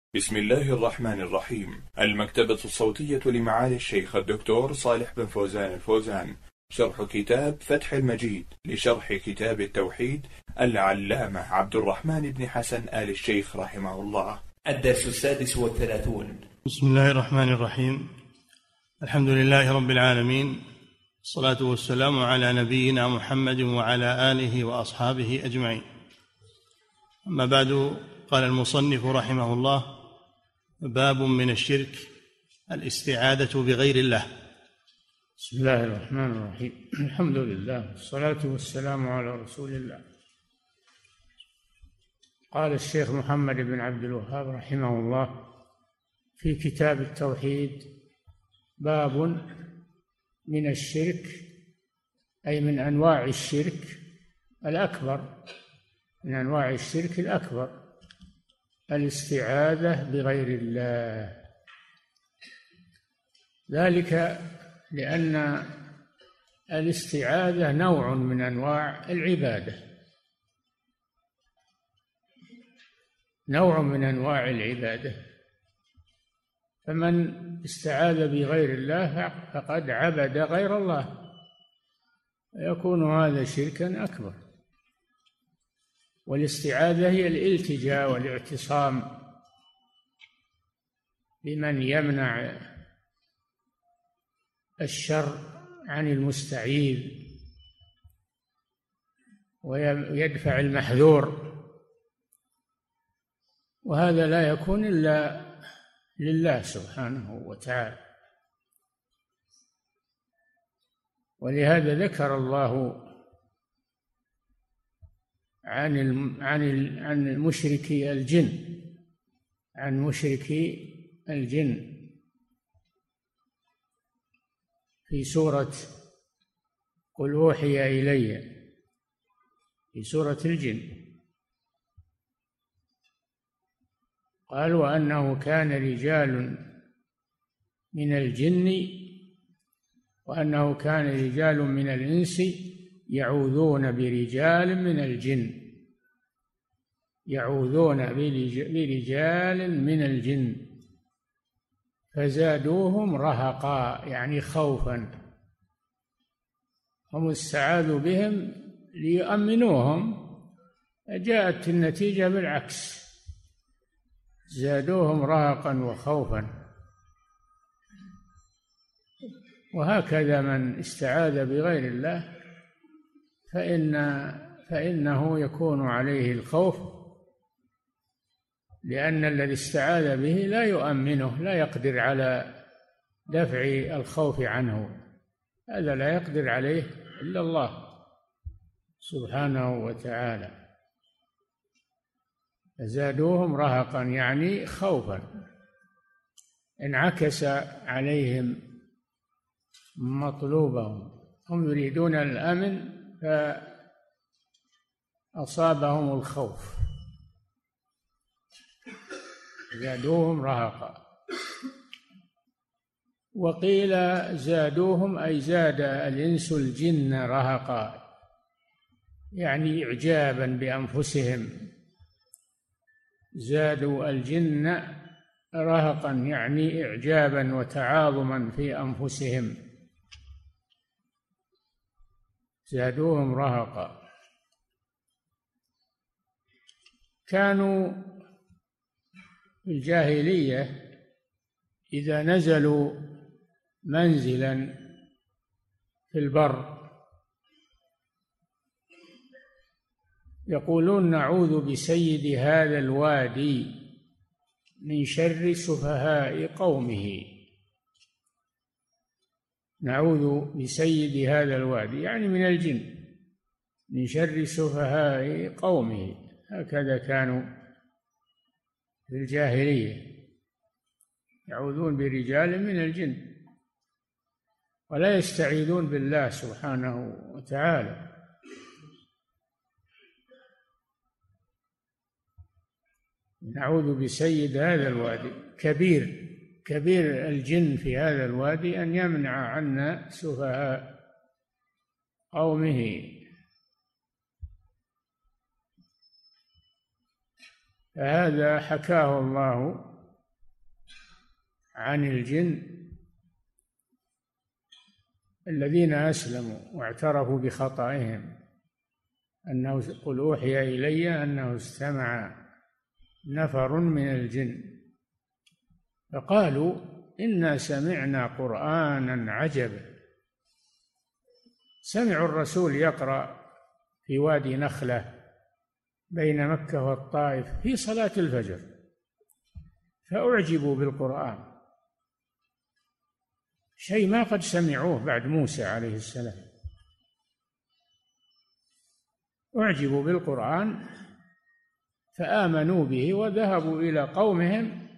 بسم الله الرحمن الرحيم. المكتبة الصوتية لمعالي الشيخ الدكتور صالح بن فوزان الفوزان، شرح كتاب فتح المجيد لشرح كتاب التوحيد العلامة عبد الرحمن بن حسن آل الشيخ رحمه الله. الدرس 36. بسم الله الرحمن الرحيم. الحمد لله رب العالمين، الصلاة والسلام على نبينا محمد وعلى آله وأصحابه أجمعين. أما بعد، قال المصنف رحمه الله: باب من الشرك الاستعاذة بغير الله. بسم الله الرحمن الرحيم. الحمد لله والصلاة والسلام على رسول الله. قال الشيخ محمد بن عبد الوهاب رحمه الله في كتاب التوحيد: باب من الشرك، أي من أنواع الشرك الأكبر، من أنواع الشرك الأكبر الاستعاذة بغير الله، ذلك لأن الاستعاذة نوع من أنواع العبادة، نوع من أنواع العبادة، فمن استعاذ بغير الله فقد عبد غير الله، يكون هذا شركا أكبر. والاستعاذة هي الالتجاء والاعتصام بمن يمنع الشر عن المستعيذ ويدفع المحذور، وهذا لا يكون إلا لله سبحانه وتعالى. ولهذا ذكر الله عن مشركي الجن، عن مشركي الجن في سورة قل أوحي إلي، في سورة الجن، قال: وأنه كان رجال من الجن وأنه كان رجال من الإنس يعوذون برجال من الجن، يعوذون برجال من الجن فزادوهم رهقا، يعني خوفا، هم استعاذوا بهم ليؤمنوهم، جاءت النتيجة بالعكس، زادوهم رهقا وخوفا. وهكذا من استعاذ بغير الله فإنه يكون عليه الخوف، لأن الذي استعاذ به لا يؤمنه، لا يقدر على دفع الخوف عنه، هذا لا يقدر عليه إلا الله سبحانه وتعالى. فزادوهم رهقا يعني خوفا، انعكس عليهم مطلوبهم، هم يريدون الأمن فأصابهم الخوف، زادوهم رهقا. وقيل زادوهم أي زاد الإنس الجن رهقا، يعني إعجابا بأنفسهم، زادوا الجن رهقا يعني إعجابا وتعاظما في أنفسهم، زادوهم رهقا. كانوا في الجاهلية إذا نزلوا منزلا في البر يقولون: نعوذ بسيد هذا الوادي من شر سفهاء قومه. نعوذ بسيد هذا الوادي يعني من الجن، من شر سفهاء قومه. هكذا كانوا في الجاهلية، يعوذون برجال من الجن ولا يستعيذون بالله سبحانه وتعالى. نعوذ بسيد هذا الوادي، كبير الجن في هذا الوادي أن يمنع عنا سفهاء قومه. فهذا حكاه الله عن الجن الذين أسلموا واعترفوا بخطئهم أنه قل أوحي إلي أنه استمع نفر من الجن فقالوا إنا سمعنا قرآنا عجبا. سمعوا الرسول يقرأ في وادي نخلة بين مكة والطائف في صلاة الفجر فأعجبوا بالقرآن، شيء ما قد سمعوه بعد موسى عليه السلام. أعجبوا بالقرآن فآمنوا به وذهبوا إلى قومهم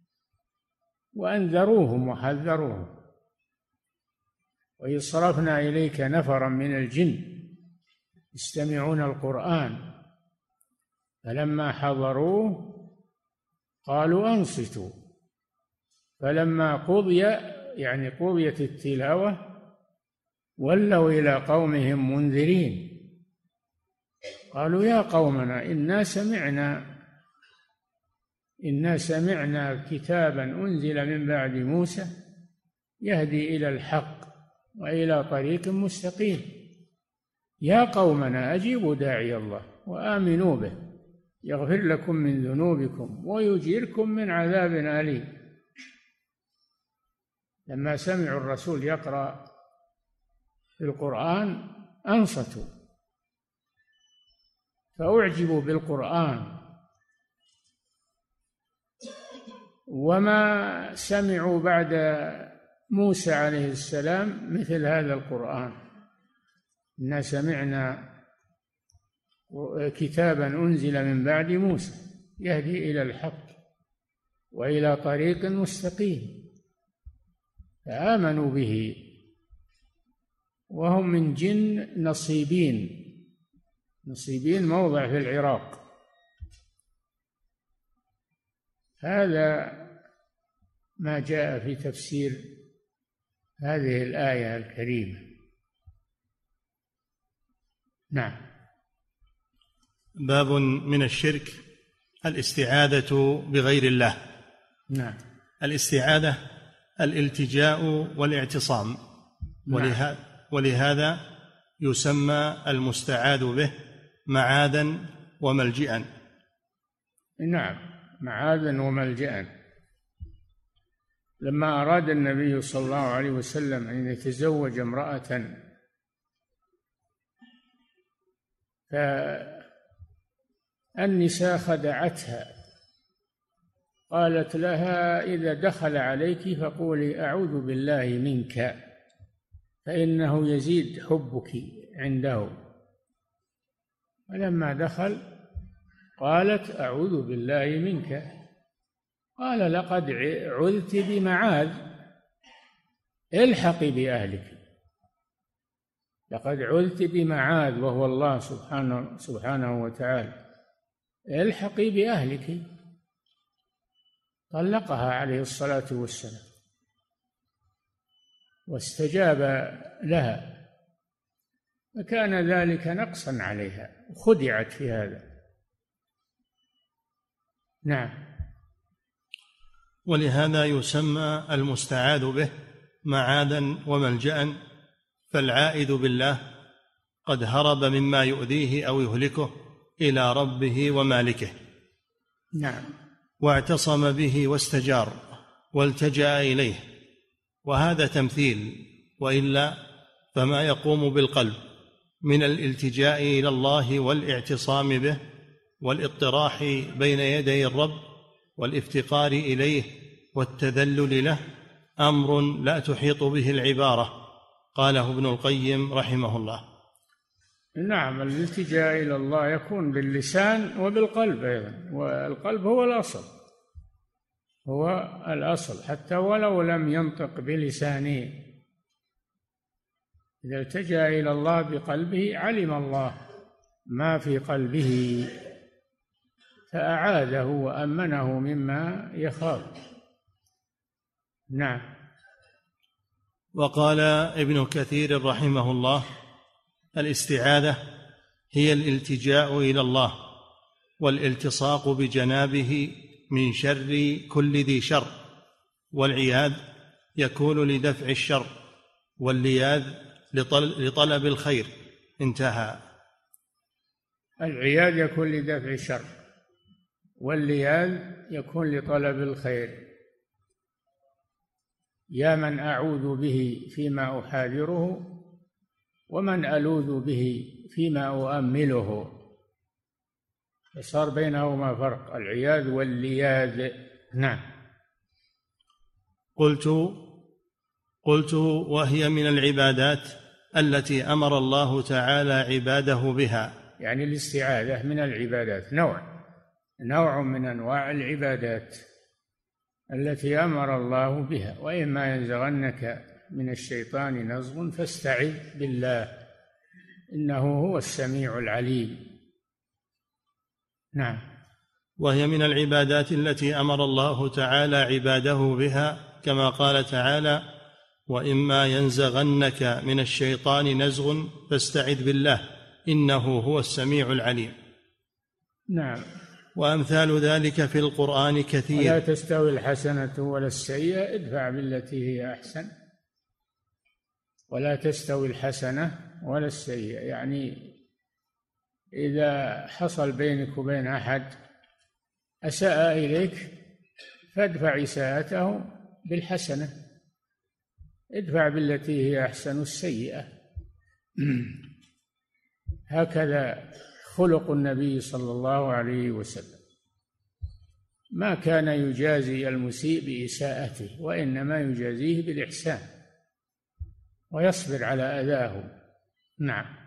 وأنذروهم وحذروهم. وإذ صرفنا إليك نفرا من الجن يستمعون القرآن فلما حضروه قالوا أنصتوا فلما قضي يعني قضيت التلاوة ولوا إلى قومهم منذرين قالوا يا قومنا إنا سمعنا كتابا أنزل من بعد موسى يهدي إلى الحق وإلى طريق مستقيم يا قومنا أجيبوا داعي الله وآمنوا به يغفر لكم من ذنوبكم ويجيركم من عذاب أليم. لما سمعوا الرسول يقرأ في القرآن أنصتوا فأعجبوا بالقرآن وما سمعوا بعد موسى عليه السلام مثل هذا القرآن. إنا سمعنا كتابا أنزل من بعد موسى يهدي إلى الحق وإلى طريق مستقيم فآمنوا به وهم من جن نصيبين موضع في العراق. هذا ما جاء في تفسير هذه الآية الكريمة. نعم. باب من الشرك الاستعاذة بغير الله. نعم. الاستعاذة الالتجاء والاعتصام. نعم. ولهذا يسمى المستعاذ به معاذا وملجئا. نعم، معاذا وملجئا. لما أراد النبي صلى الله عليه وسلم أن يتزوج امرأة فالنساء خدعتها قالت لها إذا دخل عليك فقولي أعوذ بالله منك فإنه يزيد حبك عنده. ولما دخل قالت أعوذ بالله منك قال لقد عذت بمعاذ الحقي بأهلك. لقد عذت بمعاذ وهو الله سبحانه وتعالى الحقي بأهلك. طلقها عليه الصلاة والسلام واستجاب لها فكان ذلك نقصا عليها خدعت في هذا. نعم. ولهذا يسمى المستعاذ به معاذا وملجأ، فالعائذ بالله قد هرب مما يؤذيه أو يهلكه إلى ربه ومالكه. نعم. واعتصم به واستجار والتجأ إليه، وهذا تمثيل، وإلا فما يقوم بالقلب من الالتجاء إلى الله والاعتصام به والاطراح بين يدي الرب والافتقار إليه والتذلل له أمر لا تحيط به العبارة، قاله ابن القيم رحمه الله. نعم، الالتجاء إلى الله يكون باللسان وبالقلب أيضا، والقلب هو الأصل حتى ولو لم ينطق بلسانه. إذا التجأ إلى الله بقلبه علم الله ما في قلبه فأعاذه وأمنه مما يخاف. نعم. وقال ابن كثير رحمه الله: الاستعاذة هي الالتجاء إلى الله والالتصاق بجنابه من شر كل ذي شر، والعياذ يكون لدفع الشر، واللياذ لطلب الخير. انتهى. العياذ يكون لدفع الشر، واللياذ يكون لطلب الخير. يا من أعوذ به فيما أحاذره، ومن ألوذ به فيما أؤمله. فصار بينهما فرق، العياذ واللياذ. نعم. قلت وهي من العبادات التي أمر الله تعالى عباده بها. يعني الاستعاذة من العبادات، نوع من أنواع العبادات التي أمر الله بها. وإما ينزغنك من الشيطان نزغ فاستعذ بالله إنه هو السميع العليم. نعم. وهي من العبادات التي أمر الله تعالى عباده بها، كما قال تعالى: وإما ينزغنك من الشيطان نزغ فاستعذ بالله إنه هو السميع العليم. نعم. وأمثال ذلك في القرآن كثير. ولا تستوي الحسنة ولا السيئة ادفع بالتي هي أحسن. ولا تستوي الحسنة ولا السيئة، يعني إذا حصل بينك وبين أحد أساء إليك فادفع إساءته بالحسنة، ادفع بالتي هي أحسن السيئة. هكذا خلق النبي صلى الله عليه وسلم، ما كان يجازي المسيء بإساءته، وإنما يجازيه بالإحسان ويصبر على أذاه. نعم.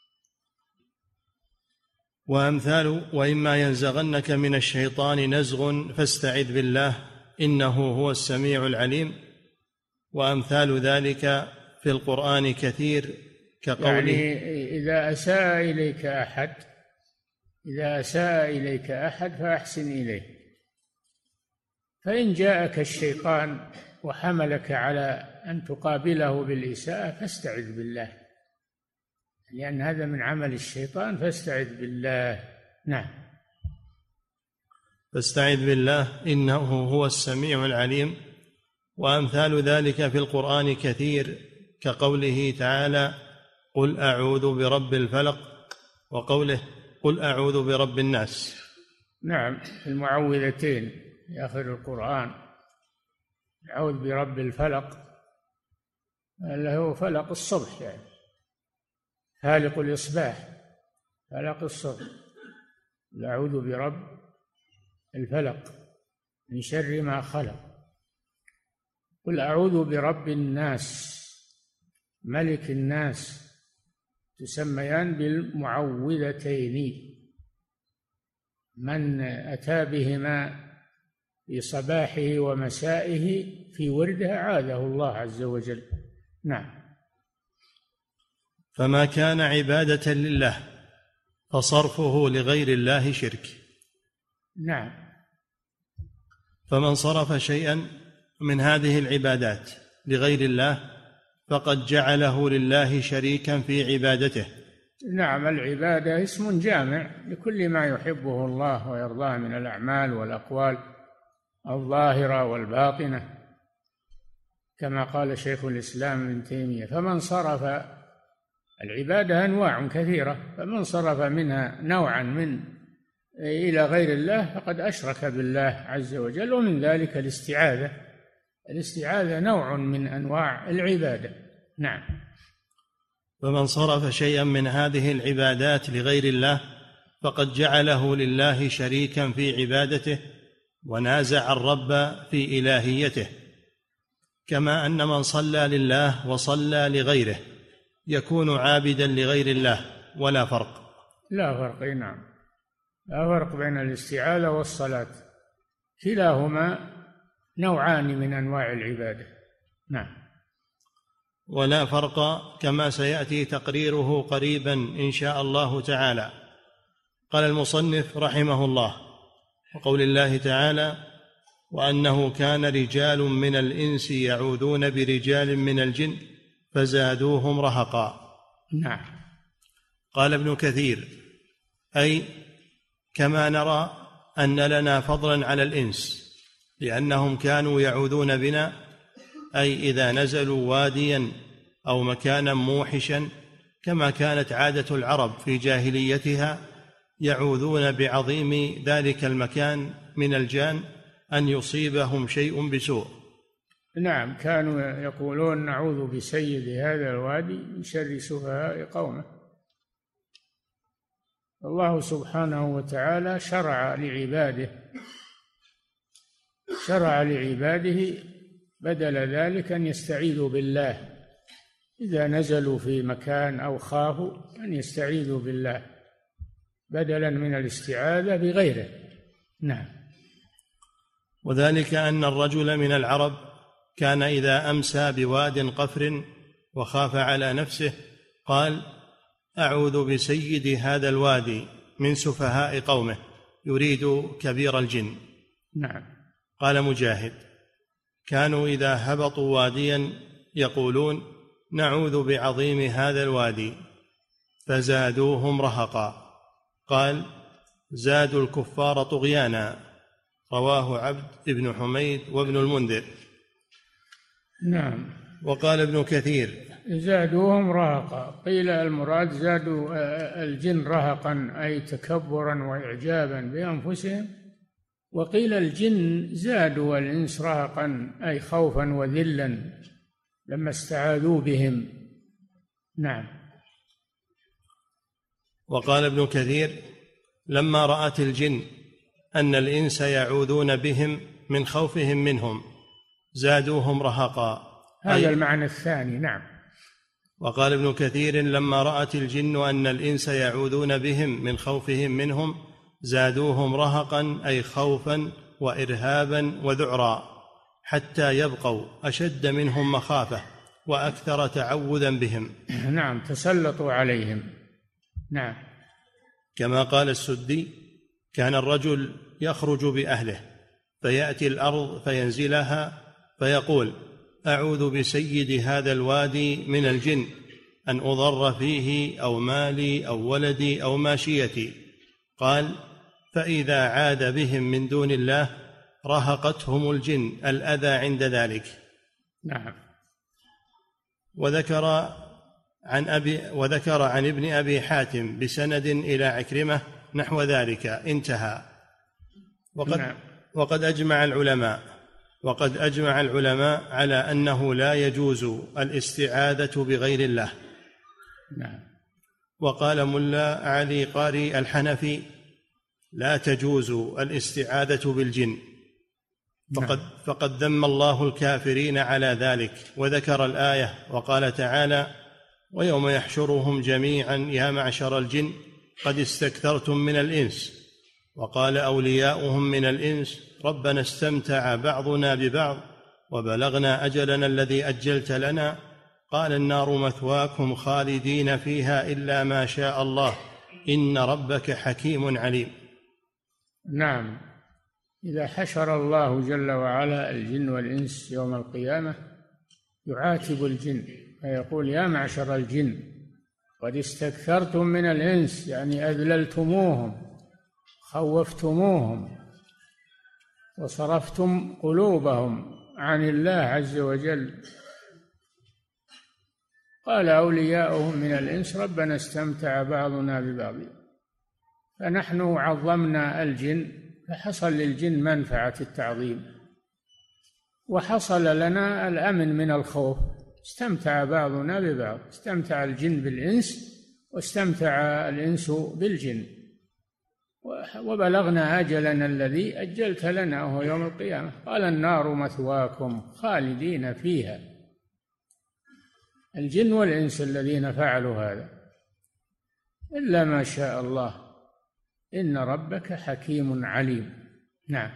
وأمثال وإما ينزغنك من الشيطان نزغ فاستعذ بالله إنه هو السميع العليم. وأمثال ذلك في القرآن كثير، كقوله: يعني إذا أساء إليك أحد فأحسن إليه. فإن جاءك الشيطان وحملك على أن تقابله بالإساءة فاستعذ بالله، لأن هذا من عمل الشيطان، فاستعذ بالله. نعم. فاستعذ بالله إنه هو السميع العليم. وأمثال ذلك في القرآن كثير، كقوله تعالى: قل أعوذ برب الفلق، وقوله: قل أعوذ برب الناس. نعم، المعوذتين في آخر القرآن، أعوذ برب الفلق اللي هو فلق الصبح، يعني فالق الإصباح، فلق الصبح. أعوذ برب الفلق من شر ما خلق. قل أعوذ برب الناس ملك الناس، تسميان بالمعوذتين. من أتى بهما في صباحه ومسائه في ورده عاذه الله عز وجل. نعم. فما كان عبادة لله فصرفه لغير الله شرك. نعم. فمن صرف شيئا من هذه العبادات لغير الله فقد جعله لله شريكا في عبادته. نعم، العبادة اسم جامع لكل ما يحبه الله ويرضاه من الأعمال والأقوال الظاهرة والباطنة، كما قال شيخ الإسلام ابن تيمية: فمن صرف العبادة أنواع كثيرة، فمن صرف منها نوعا إلى غير الله فقد أشرك بالله عز وجل. ومن ذلك الاستعاذة نوع من أنواع العبادة. نعم. فمن صرف شيئا من هذه العبادات لغير الله فقد جعله لله شريكا في عبادته ونازع الرب في إلهيته، كما أن من صلى لله وصلى لغيره يكون عابدا لغير الله، ولا فرق. لا فرق. نعم، لا فرق بين الاستعاذة والصلاة، كلاهما نوعان من أنواع العبادة. نعم. ولا فرق، كما سيأتي تقريره قريبا إن شاء الله تعالى. قال المصنف رحمه الله: وقول الله تعالى: وأنه كان رجال من الإنس يعوذون برجال من الجن فزادوهم رهقا. نعم. قال ابن كثير: أي كما نرى أن لنا فضلا على الإنس لأنهم كانوا يعوذون بنا، أي إذا نزلوا واديا أو مكانا موحشا، كما كانت عادة العرب في جاهليتها، يعوذون بعظيم ذلك المكان من الجان أن يصيبهم شيء بسوء. نعم، كانوا يقولون نعوذ بسيد هذا الوادي من شر سفهاء قومه. الله سبحانه وتعالى شرع لعباده بدل ذلك أن يستعيذوا بالله إذا نزلوا في مكان أو خافوا، أن يستعيذوا بالله بدلا من الاستعاذة بغيره. نعم. وذلك أن الرجل من العرب كان إذا أمسى بواد قفر وخاف على نفسه قال: أعوذ بسيد هذا الوادي من سفهاء قومه، يريد كبير الجن. نعم. قال مجاهد: كانوا إذا هبطوا واديا يقولون نعوذ بعظيم هذا الوادي، فزادوهم رهقا. قال: زادوا الكفار طغيانا. رواه عبد بن حميد وابن المنذر. نعم. وقال ابن كثير: زادوهم رهقا، قيل المراد زادوا الجن رهقا أي تكبرا وإعجابا بأنفسهم، وقيل الجن زادوا الإنس رهقا أي خوفا وذلا لما استعاذوا بهم. نعم. وقال ابن كثير: لما رأت الجن أن الإنس يعوذون بهم من خوفهم منهم زادوهم رهقا. هذا المعنى الثاني. نعم. وقال ابن كثير: لما رأت الجن أن الإنس يعوذون بهم من خوفهم منهم زادوهم رهقا أي خوفا وإرهابا وذعرا، حتى يبقوا أشد منهم مخافة وأكثر تعوذا بهم. نعم، تسلطوا عليهم. نعم. كما قال السدي: كان الرجل يخرج بأهله فيأتي الأرض فينزلها فيقول: أعوذ بسيد هذا الوادي من الجن أن أضر فيه أو مالي أو ولدي أو ماشيتي. قال: فإذا عاد بهم من دون الله رهقتهم الجن الأذى عند ذلك. نعم. وذكر عن ابن أبي حاتم بسند إلى عكرمة نحو ذلك، انتهى. وقد أجمع العلماء على أنه لا يجوز الاستعاذة بغير الله. نعم. وقال ملا علي قاري الحنفي: لا تجوز الاستعاذة بالجن، فقد ذم الله الكافرين على ذلك، وذكر الآية وقال تعالى: ويوم يحشرهم جميعا يا معشر الجن قد استكثرتم من الإنس. وقال أولياؤهم من الإنس: ربنا استمتع بعضنا ببعض وبلغنا أجلنا الذي أجلت لنا. قال: النار مثواكم خالدين فيها إلا ما شاء الله إن ربك حكيم عليم. نعم. إذا حشر الله جل وعلا الجن والإنس يوم القيامة يعاتب الجن فيقول: يا معشر الجن قد استكثرتم من الإنس، يعني أذللتموهم خوفتموهم وصرفتم قلوبهم عن الله عز وجل. قال أولياؤهم من الإنس: ربنا استمتع بعضنا ببعض. فنحن عظمنا الجن فحصل للجن منفعة التعظيم، وحصل لنا الأمن من الخوف. استمتع بعضنا ببعض، استمتع الجن بالإنس واستمتع الإنس بالجن، وبلغنا أجلنا الذي أجلت لنا وهو يوم القيامة. قال: النار مثواكم خالدين فيها. الجن والإنس الذين فعلوا هذا إلا ما شاء الله إن ربك حكيم عليم. نعم.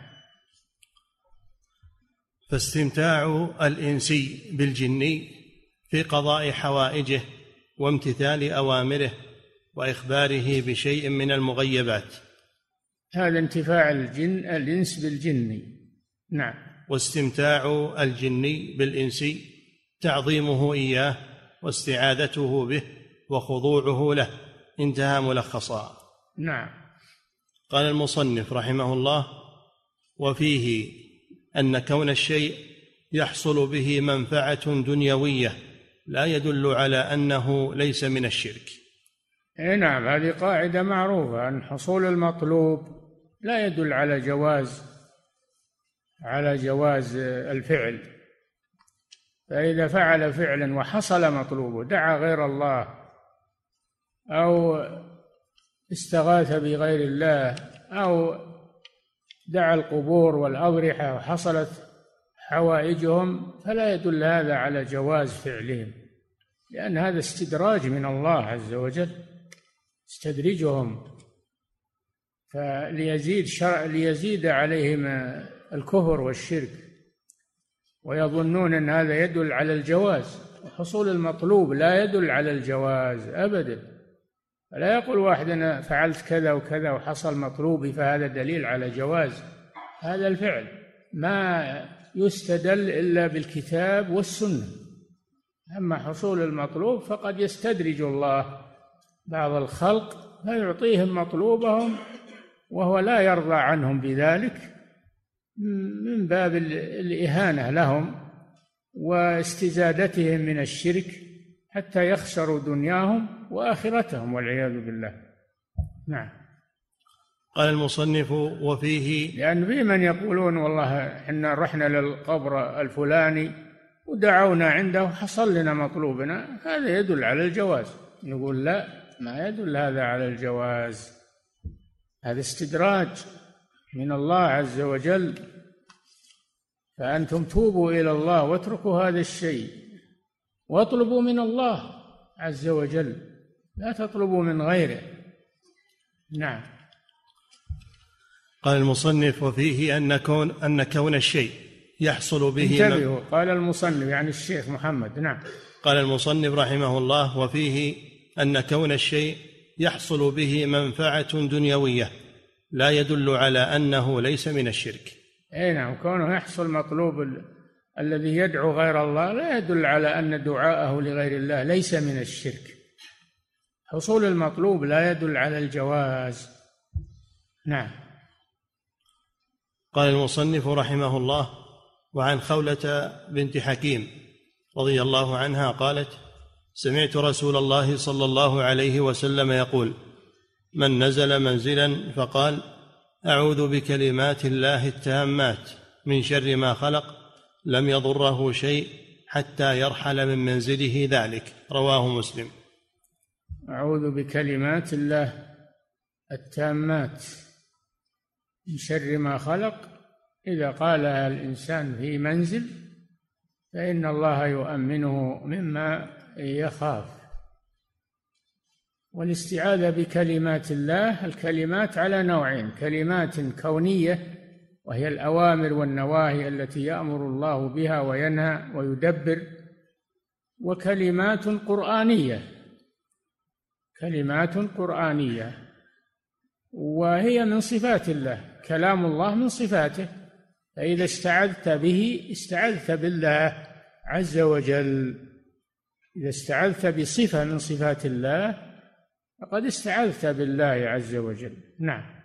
فاستمتاع الإنسي بالجني في قضاء حوائجه وامتثال أوامره وإخباره بشيء من المغيبات، هذا انتفاع الإنس بالجني. نعم. واستمتاع الجني بالإنسي تعظيمه إياه واستعاذته به وخضوعه له. انتهى ملخصا. نعم. قال المصنف رحمه الله: وفيه أن كون الشيء يحصل به منفعة دنيوية لا يدل على أنه ليس من الشرك. نعم، هذه قاعدة معروفة، أن حصول المطلوب لا يدل على جواز الفعل. فإذا فعل فعلا وحصل مطلوبه، دعا غير الله أو استغاث بغير الله أو دعا القبور والأضرحة وحصلت حوائجهم، فلا يدل هذا على جواز فعلهم، لأن هذا استدراج من الله عز وجل، استدرجهم ليزيد عليهم الكفر والشرك، ويظنون أن هذا يدل على الجواز، وحصول المطلوب لا يدل على الجواز أبدا. فلا يقول واحد أنا فعلت كذا وكذا وحصل مطلوبي فهذا دليل على جواز هذا الفعل. ما يستدل إلا بالكتاب والسنة. أما حصول المطلوب فقد يستدرج الله بعض الخلق فيعطيهم مطلوبهم وهو لا يرضى عنهم بذلك، من باب الإهانة لهم واستزادتهم من الشرك حتى يخسروا دنياهم وآخرتهم والعياذ بالله. نعم. قال المصنف وفيه، لأن في من يقولون والله إحنا رحنا للقبر الفلاني ودعونا عنده حصل لنا مطلوبنا، هذا يدل على الجواز. نقول لا، ما يدل هذا على الجواز، هذا استدراج من الله عز وجل. فأنتم توبوا إلى الله واتركوا هذا الشيء واطلبوا من الله عز وجل، لا تطلبوا من غيره. نعم. قال المصنف وفيه أن كون الشيء يحصل به انتبهوا، قال المصنف يعني الشيخ محمد. نعم. قال المصنف رحمه الله وفيه أن كون الشيء يحصل به منفعة دنيوية لا يدل على أنه ليس من الشرك. أي نعم، كونه يحصل مطلوب الذي يدعو غير الله لا يدل على أن دعاءه لغير الله ليس من الشرك. حصول المطلوب لا يدل على الجواز. نعم. قال المصنف رحمه الله وعن خولة بنت حكيم رضي الله عنها قالت سمعت رسول الله صلى الله عليه وسلم يقول من نزل منزلا فقال أعوذ بكلمات الله التامات من شر ما خلق لم يضره شيء حتى يرحل من منزله ذلك، رواه مسلم. أعوذ بكلمات الله التامات من شر ما خلق، إذا قالها الإنسان في منزل فإن الله يؤمنه مما يخاف. والاستعاذة بكلمات الله، الكلمات على نوعين: كلمات كونية وهي الأوامر والنواهي التي يأمر الله بها وينهى ويدبر، وكلمات قرآنية، كلمات قرآنية وهي من صفات الله، كلام الله من صفاته، فإذا استعذت به استعذت بالله عز وجل. إذا استعذت بصفة من صفات الله فقد استعذت بالله عز وجل. نعم.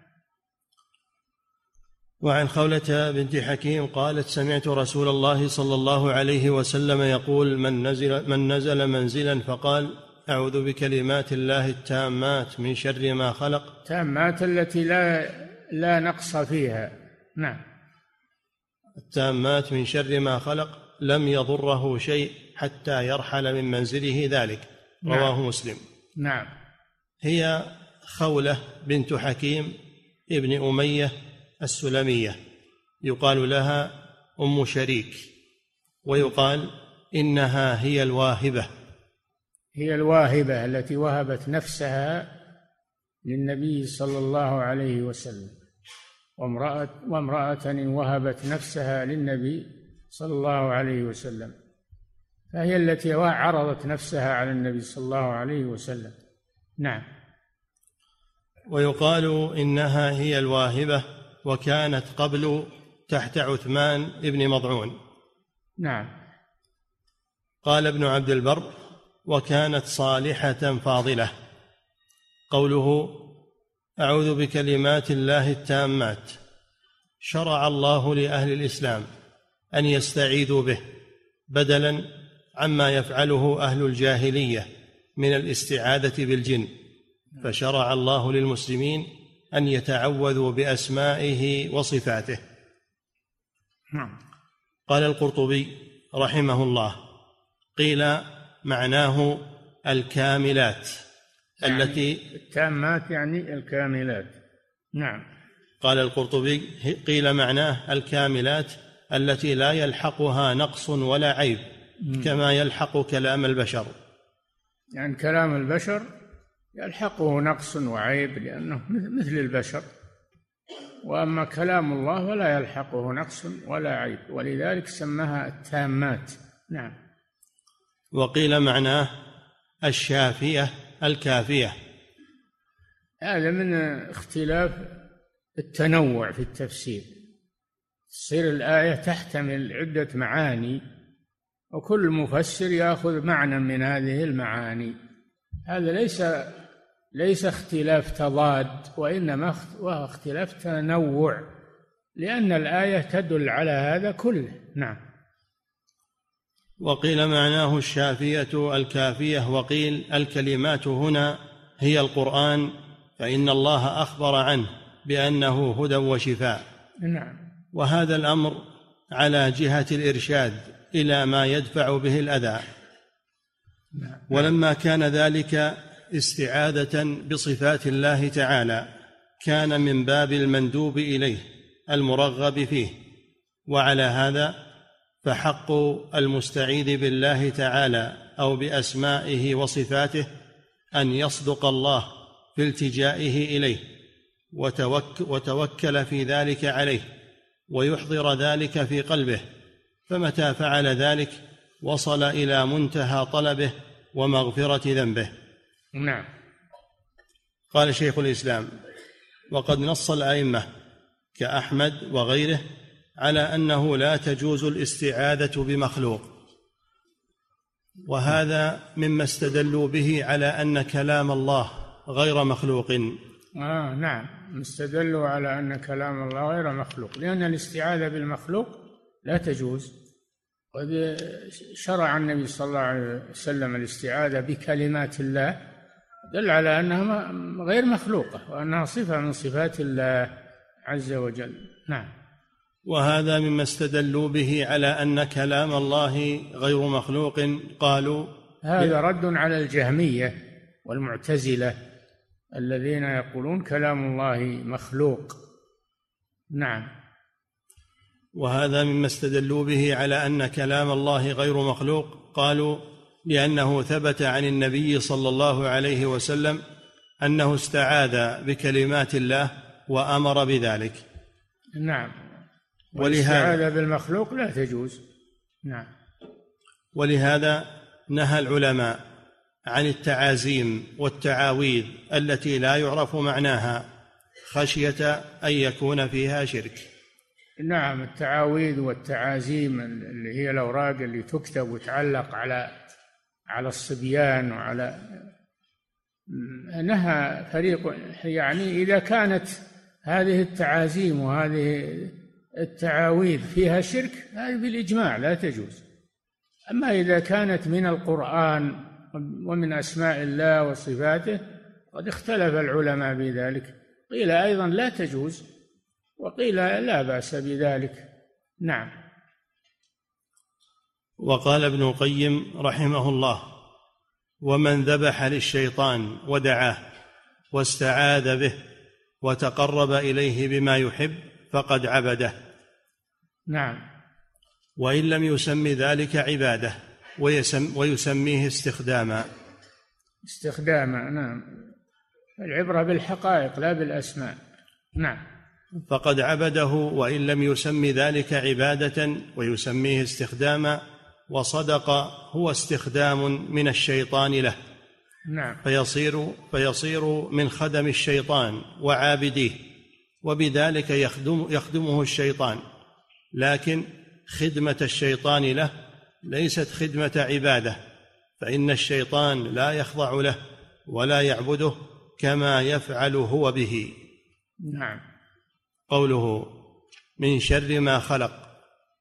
وعن خولة بنت حكيم قالت سمعت رسول الله صلى الله عليه وسلم يقول من نزل منزلا فقال أعوذ بكلمات الله التامات من شر ما خلق، التامات التي لا نقص فيها. نعم. التامات من شر ما خلق لم يضره شيء حتى يرحل من منزله ذلك، رواه مسلم. نعم. هي خولة بنت حكيم ابن أمية السلمية، يقال لها أم شريك، ويقال إنها هي الواهبة، هي الواهبة التي وهبت نفسها للنبي صلى الله عليه وسلم، وامرأة وهبت نفسها للنبي صلى الله عليه وسلم، فهي التي عرضت نفسها على النبي صلى الله عليه وسلم. نعم. ويقال إنها هي الواهبة وكانت قبل تحت عثمان ابن مضعون. نعم. قال ابن عبد البر وكانت صالحة فاضلة. قوله أعوذ بكلمات الله التامات، شرع الله لأهل الإسلام أن يستعيذوا به بدلا عما يفعله أهل الجاهلية من الاستعاذة بالجن، فشرع الله للمسلمين أن يتعوذوا بأسمائه وصفاته. قال القرطبي رحمه الله: قيل معناه الكاملات يعني التي التامات يعني الكاملات. نعم. قال القرطبي: قيل معناه الكاملات التي لا يلحقها نقص ولا عيب كما يلحق كلام البشر. يعني كلام البشر يلحقه نقص وعيب لأنه مثل البشر، وأما كلام الله فلا يلحقه نقص ولا عيب، ولذلك سماها التامات. نعم. وقيل معناه الشافية الكافية. هذا من اختلاف التنوع في التفسير، تصير الآية تحتمل عدة معاني وكل مفسر يأخذ معنى من هذه المعاني. هذا ليس اختلاف تضاد، وإنما هو اختلاف تنوع، لأن الآية تدل على هذا كله. نعم. وقيل معناه الشافية الكافية. وقيل الكلمات هنا هي القرآن، فإن الله أخبر عنه بأنه هدى وشفاء. نعم. وهذا الأمر على جهة الإرشاد إلى ما يدفع به الأذى. نعم. ولما كان ذلك استعاذة بصفات الله تعالى كان من باب المندوب إليه المرغب فيه. وعلى هذا فحق المستعيذ بالله تعالى أو بأسمائه وصفاته أن يصدق الله في التجائه إليه وتوكل في ذلك عليه، ويحضر ذلك في قلبه، فمتى فعل ذلك وصل إلى منتهى طلبه ومغفرة ذنبه. نعم. قال شيخ الإسلام: وقد نص الأئمة كأحمد وغيره على أنه لا تجوز الاستعاذة بمخلوق، وهذا مما استدلوا به على أن كلام الله غير مخلوق. نعم، استدلوا على أن كلام الله غير مخلوق، لأن الاستعاذة بالمخلوق لا تجوز. قد شرع النبي صلى الله عليه وسلم الاستعاذة بكلمات الله، دل على أنها غير مخلوقة وأنها صفة من صفات الله عز وجل. نعم. وهذا مما استدلوا به على أن كلام الله غير مخلوق. قالوا هذا رد على الجهمية والمعتزلة الذين يقولون كلام الله مخلوق. نعم. وهذا مما استدلوا به على أن كلام الله غير مخلوق. قالوا لأنه ثبت عن النبي صلى الله عليه وسلم أنه استعاذ بكلمات الله وأمر بذلك. نعم. والاستعاذة بالمخلوق لا تجوز. نعم. ولهذا نهى العلماء عن التعازيم والتعاويذ التي لا يعرف معناها خشية أن يكون فيها شرك. نعم. التعاويذ والتعازيم اللي هي الأوراق اللي تكتب وتعلق على الصبيان وعلى نهى فريق، يعني إذا كانت هذه التعازيم وهذه التعاويذ فيها شرك هذه بالإجماع لا تجوز. أما إذا كانت من القرآن ومن أسماء الله وصفاته قد اختلف العلماء بذلك، قيل أيضا لا تجوز وقيل لا بأس بذلك. نعم. وقال ابن القيم رحمه الله: ومن ذبح للشيطان ودعاه واستعاذ به وتقرب إليه بما يحب فقد عبده. نعم. وإن لم يسم ذلك عبادة ويسميه استخداما. نعم. العبرة بالحقائق لا بالأسماء. نعم. فقد عبده وإن لم يسم ذلك عبادة ويسميه استخداما، وصدق هو استخدام من الشيطان له. نعم. فيصير من خدم الشيطان وعابديه، وبذلك يخدمه الشيطان، لكن خدمة الشيطان له ليست خدمة عبادة، فإن الشيطان لا يخضع له ولا يعبده كما يفعل هو به. نعم. قوله من شر ما خلق،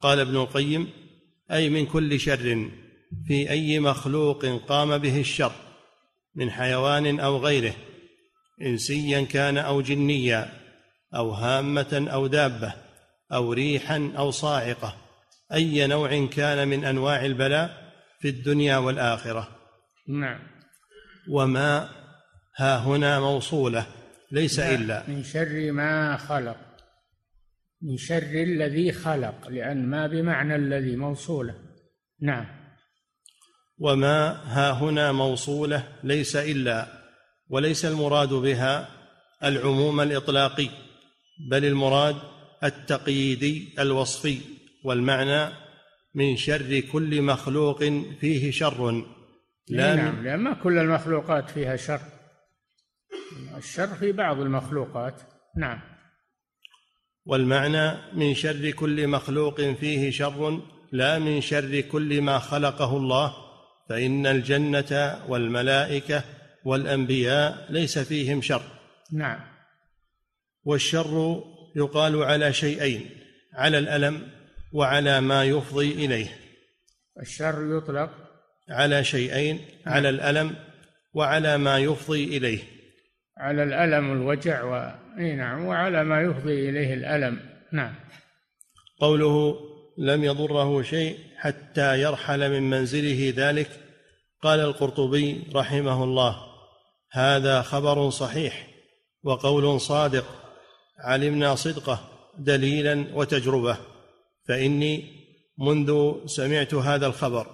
قال ابن القيم: أي من كل شر في أي مخلوق قام به الشر من حيوان أو غيره، إنسيا كان أو جنيا، أو هامة أو دابة، أو ريحا أو صاعقة، أي نوع كان من أنواع البلاء في الدنيا والآخرة. نعم. وما ها هنا موصولة ليس إلا من شر ما خلق، من شر الذي خلق، لأن ما بمعنى الذي موصولة. نعم. وما ها هنا موصولة ليس إلا، وليس المراد بها العموم الإطلاقي، بل المراد التقييدي الوصفي، والمعنى من شر كل مخلوق فيه شر. نعم، لأن ما كل المخلوقات فيها شر، الشر في بعض المخلوقات. نعم. والمعنى من شر كل مخلوق فيه شر، لا من شر كل ما خلقه الله، فإن الجنة والملائكة والأنبياء ليس فيهم شر. نعم. والشر يقال على شيئين: على الألم وعلى ما يفضي إليه. الشر يطلق على شيئين: على الألم وعلى ما يفضي إليه. على الألم الوجع نعم، وعلى ما يفضي إليه الألم. نعم. قوله لم يضره شيء حتى يرحل من منزله ذلك، قال القرطبي رحمه الله: هذا خبر صحيح وقول صادق علمنا صدقه دليلا وتجربة، فإني منذ سمعت هذا الخبر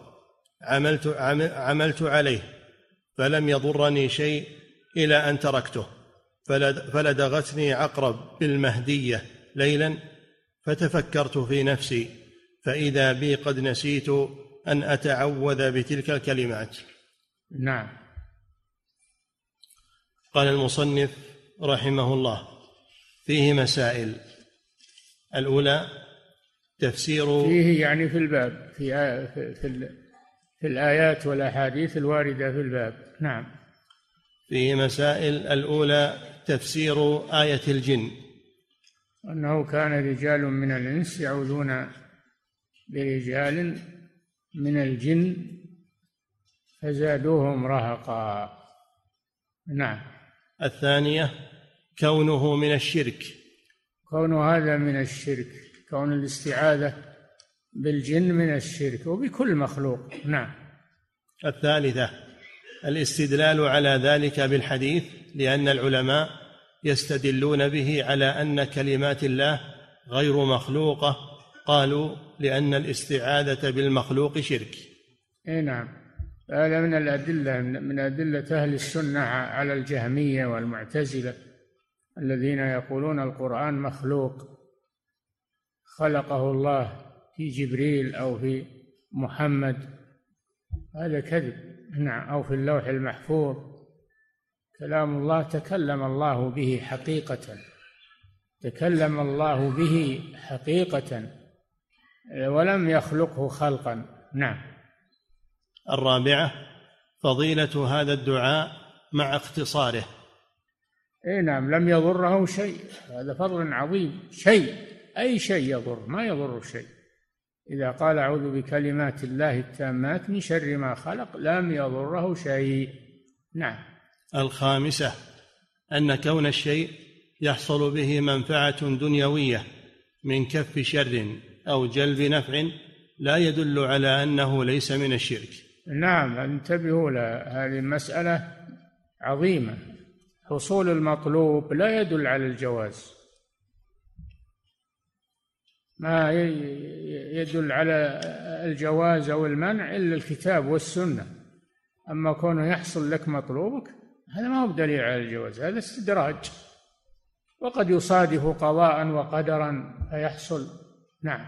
عملت عليه فلم يضرني شيء إلى أن تركته، فلدغتني عقرب بالمهدية ليلا فتفكرت في نفسي فإذا بي قد نسيت أن أتعوذ بتلك الكلمات. نعم. قال المصنف رحمه الله: فيه مسائل. الأولى تفسير فيه يعني في الباب، في الآيات والأحاديث الواردة في الباب. نعم. فيه مسائل. الأولى تفسير آية الجن، أنه كان رجال من الإنس يعوذون برجال من الجن فزادوهم رهقا. نعم. الثانية كونه من الشرك، كون هذا من الشرك، كون الاستعاذة بالجن من الشرك وبكل مخلوق. نعم. الثالثة الاستدلال على ذلك بالحديث، لأن العلماء يستدلون به على أن كلمات الله غير مخلوقة، قالوا لأن الاستعاذة بالمخلوق شرك. نعم. هذا من الأدلة، من أدلة أهل السنة على الجهمية والمعتزلة الذين يقولون القرآن مخلوق، خلقه الله في جبريل أو في محمد، هذا كذب. نعم. أو في اللوح المحفوظ. كلام الله تكلم الله به حقيقة، تكلم الله به حقيقة ولم يخلقه خلقا. نعم. الرابعة فضيلة هذا الدعاء مع اختصاره. نعم. لم يضره شيء، هذا فضل عظيم. شيء، أي شيء يضر، ما يضر شيء. إذا قال أعوذ بكلمات الله التامات من شر ما خلق لم يضره شيء. نعم. الخامسة أن كون الشيء يحصل به منفعة دنيوية من كف شر أو جلب نفع لا يدل على أنه ليس من الشرك. نعم. انتبهوا هذه المسألة عظيمة. حصول المطلوب لا يدل على الجواز، ما يدل على الجواز أو المنع إلا الكتاب والسنة. أما كونه يحصل لك مطلوبك هذا ما هو دليل على الجواز، هذا استدراج، وقد يصادف قضاء وقدرا فيحصل. نعم.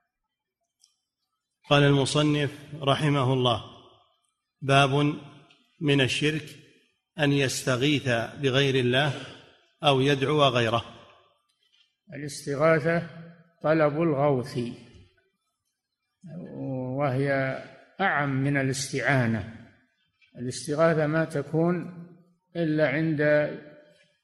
قال المصنف رحمه الله: باب من الشرك أن يستغيث بغير الله أو يدعو غيره. الاستغاثة طلب الغوث، وهي أعم من الاستعانة. الاستغاثة ما تكون إلا عند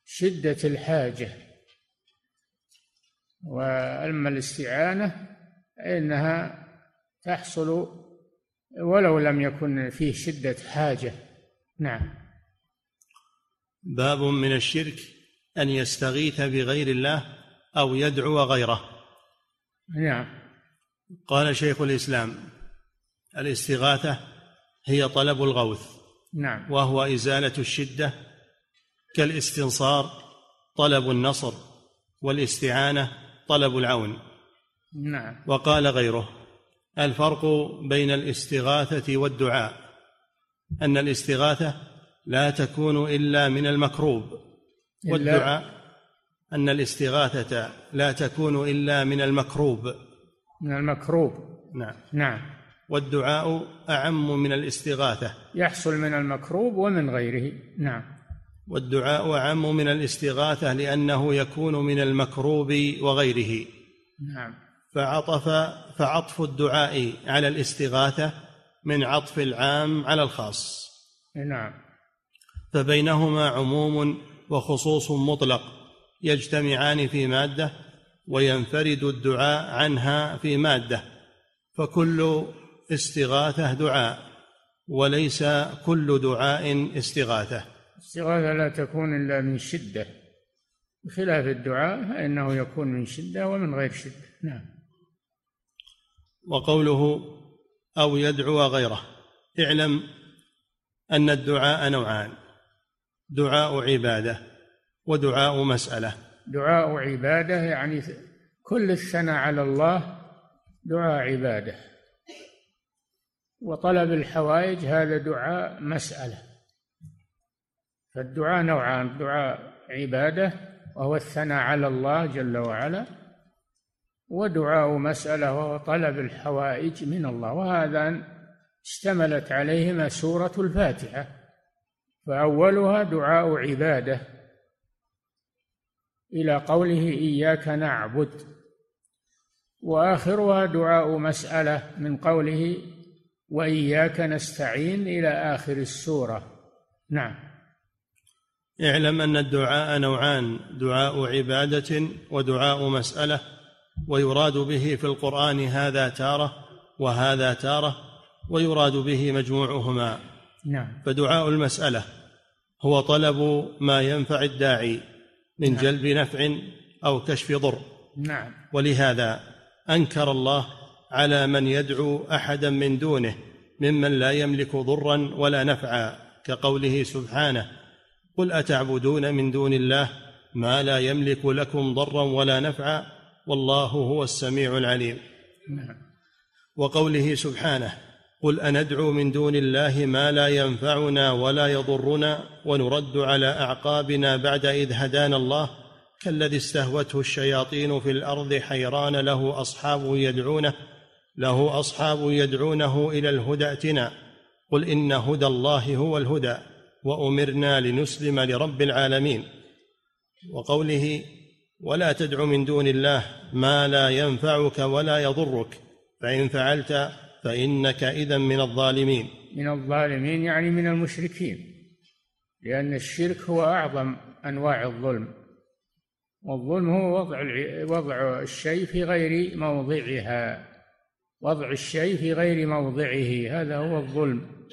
شدة الحاجة، وأما الاستعانة إنها تحصل ولو لم يكن فيه شدة حاجة. نعم. باب من الشرك أن يستغيث بغير الله أو يدعو غيره. نعم. قال شيخ الإسلام: الاستغاثة هي طلب الغوث. نعم. وهو إزالة الشدة، كالاستنصار طلب النصر، والاستعانة طلب العون. نعم. وقال غيره: الفرق بين الاستغاثة والدعاء أن الاستغاثة لا تكون إلا من المكروب، والدعاء أن الاستغاثة لا تكون إلا من المكروب. من المكروب. نعم. نعم. والدعاء أعم من الاستغاثة، يحصل من المكروب ومن غيره. نعم. والدعاء أعم من الاستغاثة لأنه يكون من المكروب وغيره. نعم. فعطف الدعاء على الاستغاثة من عطف العام على الخاص. نعم. فبينهما عموم وخصوص مطلق يجتمعان في مادة، وينفرد الدعاء عنها في مادة، فكل استغاثة دعاء، وليس كل دعاء استغاثة. الاستغاثة لا تكون إلا من شدة، بخلاف الدعاء فإنه يكون من شدة ومن غير شدة. نعم. وقوله أو يدعو غيره: اعلم أن الدعاء نوعان: دعاء عبادة ودعاء مسألة. دعاء عبادة يعني كل الثناء على الله دعاء عبادة، وطلب الحوائج هذا دعاء مسألة. فالدعاء نوعان: دعاء عبادة وهو الثناء على الله جل وعلا، ودعاء مسألة وهو طلب الحوائج من الله، وهذا اشتملت عليهما سورة الفاتحة، فأولها دعاء عبادة إلى قوله إياك نعبد، وآخرها دعاء مسألة من قوله وإياك نستعين إلى آخر السورة. نعم. اعلم أن الدعاء نوعان: دعاء عبادة ودعاء مسألة، ويراد به في القرآن هذا تارة وهذا تارة، ويراد به مجموعهما. نعم. فدعاء المسألة هو طلب ما ينفع الداعي من جلب نفع أو كشف ضر. نعم. ولهذا أنكر الله على من يدعو أحدا من دونه ممن لا يملك ضرا ولا نفعا، كقوله سبحانه: قل أتعبدون من دون الله ما لا يملك لكم ضرا ولا نفعا والله هو السميع العليم. وقوله سبحانه: قل أندعو من دون الله ما لا ينفعنا ولا يضرنا ونرد على أعقابنا بعد إذ هدانا الله كالذي استهوته الشياطين في الأرض حيران له أصحاب يدعونه إلى الهدى ائتنا قل إن هدى الله هو الهدى وأمرنا لنسلم لرب العالمين. وقوله: ولا تدع من دون الله ما لا ينفعك ولا يضرك فإن فعلت فإنك إذن من الظالمين. من الظالمين يعني من المشركين، لأن الشرك هو أعظم أنواع الظلم، والظلم هو وضع الشيء في غير موضعها، وضع الشيء في غير موضعه، هذا هو الظلم.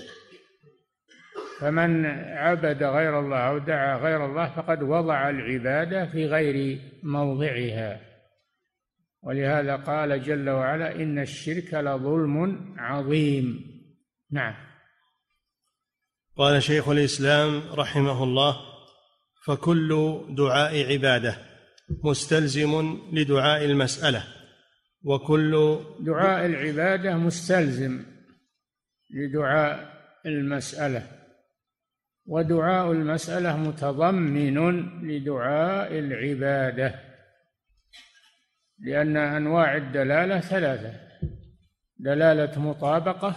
فمن عبد غير الله أو دعا غير الله فقد وضع العبادة في غير موضعها، ولهذا قال جل وعلا: إن الشرك لظلم عظيم. نعم. قال شيخ الإسلام رحمه الله: فكل دعاء عبادة مستلزم لدعاء المسألة، وكل دعاء العبادة مستلزم لدعاء المسألة، ودعاء المسألة متضمن لدعاء العبادة، لأن أنواع الدلالة ثلاثة: دلالة مطابقة،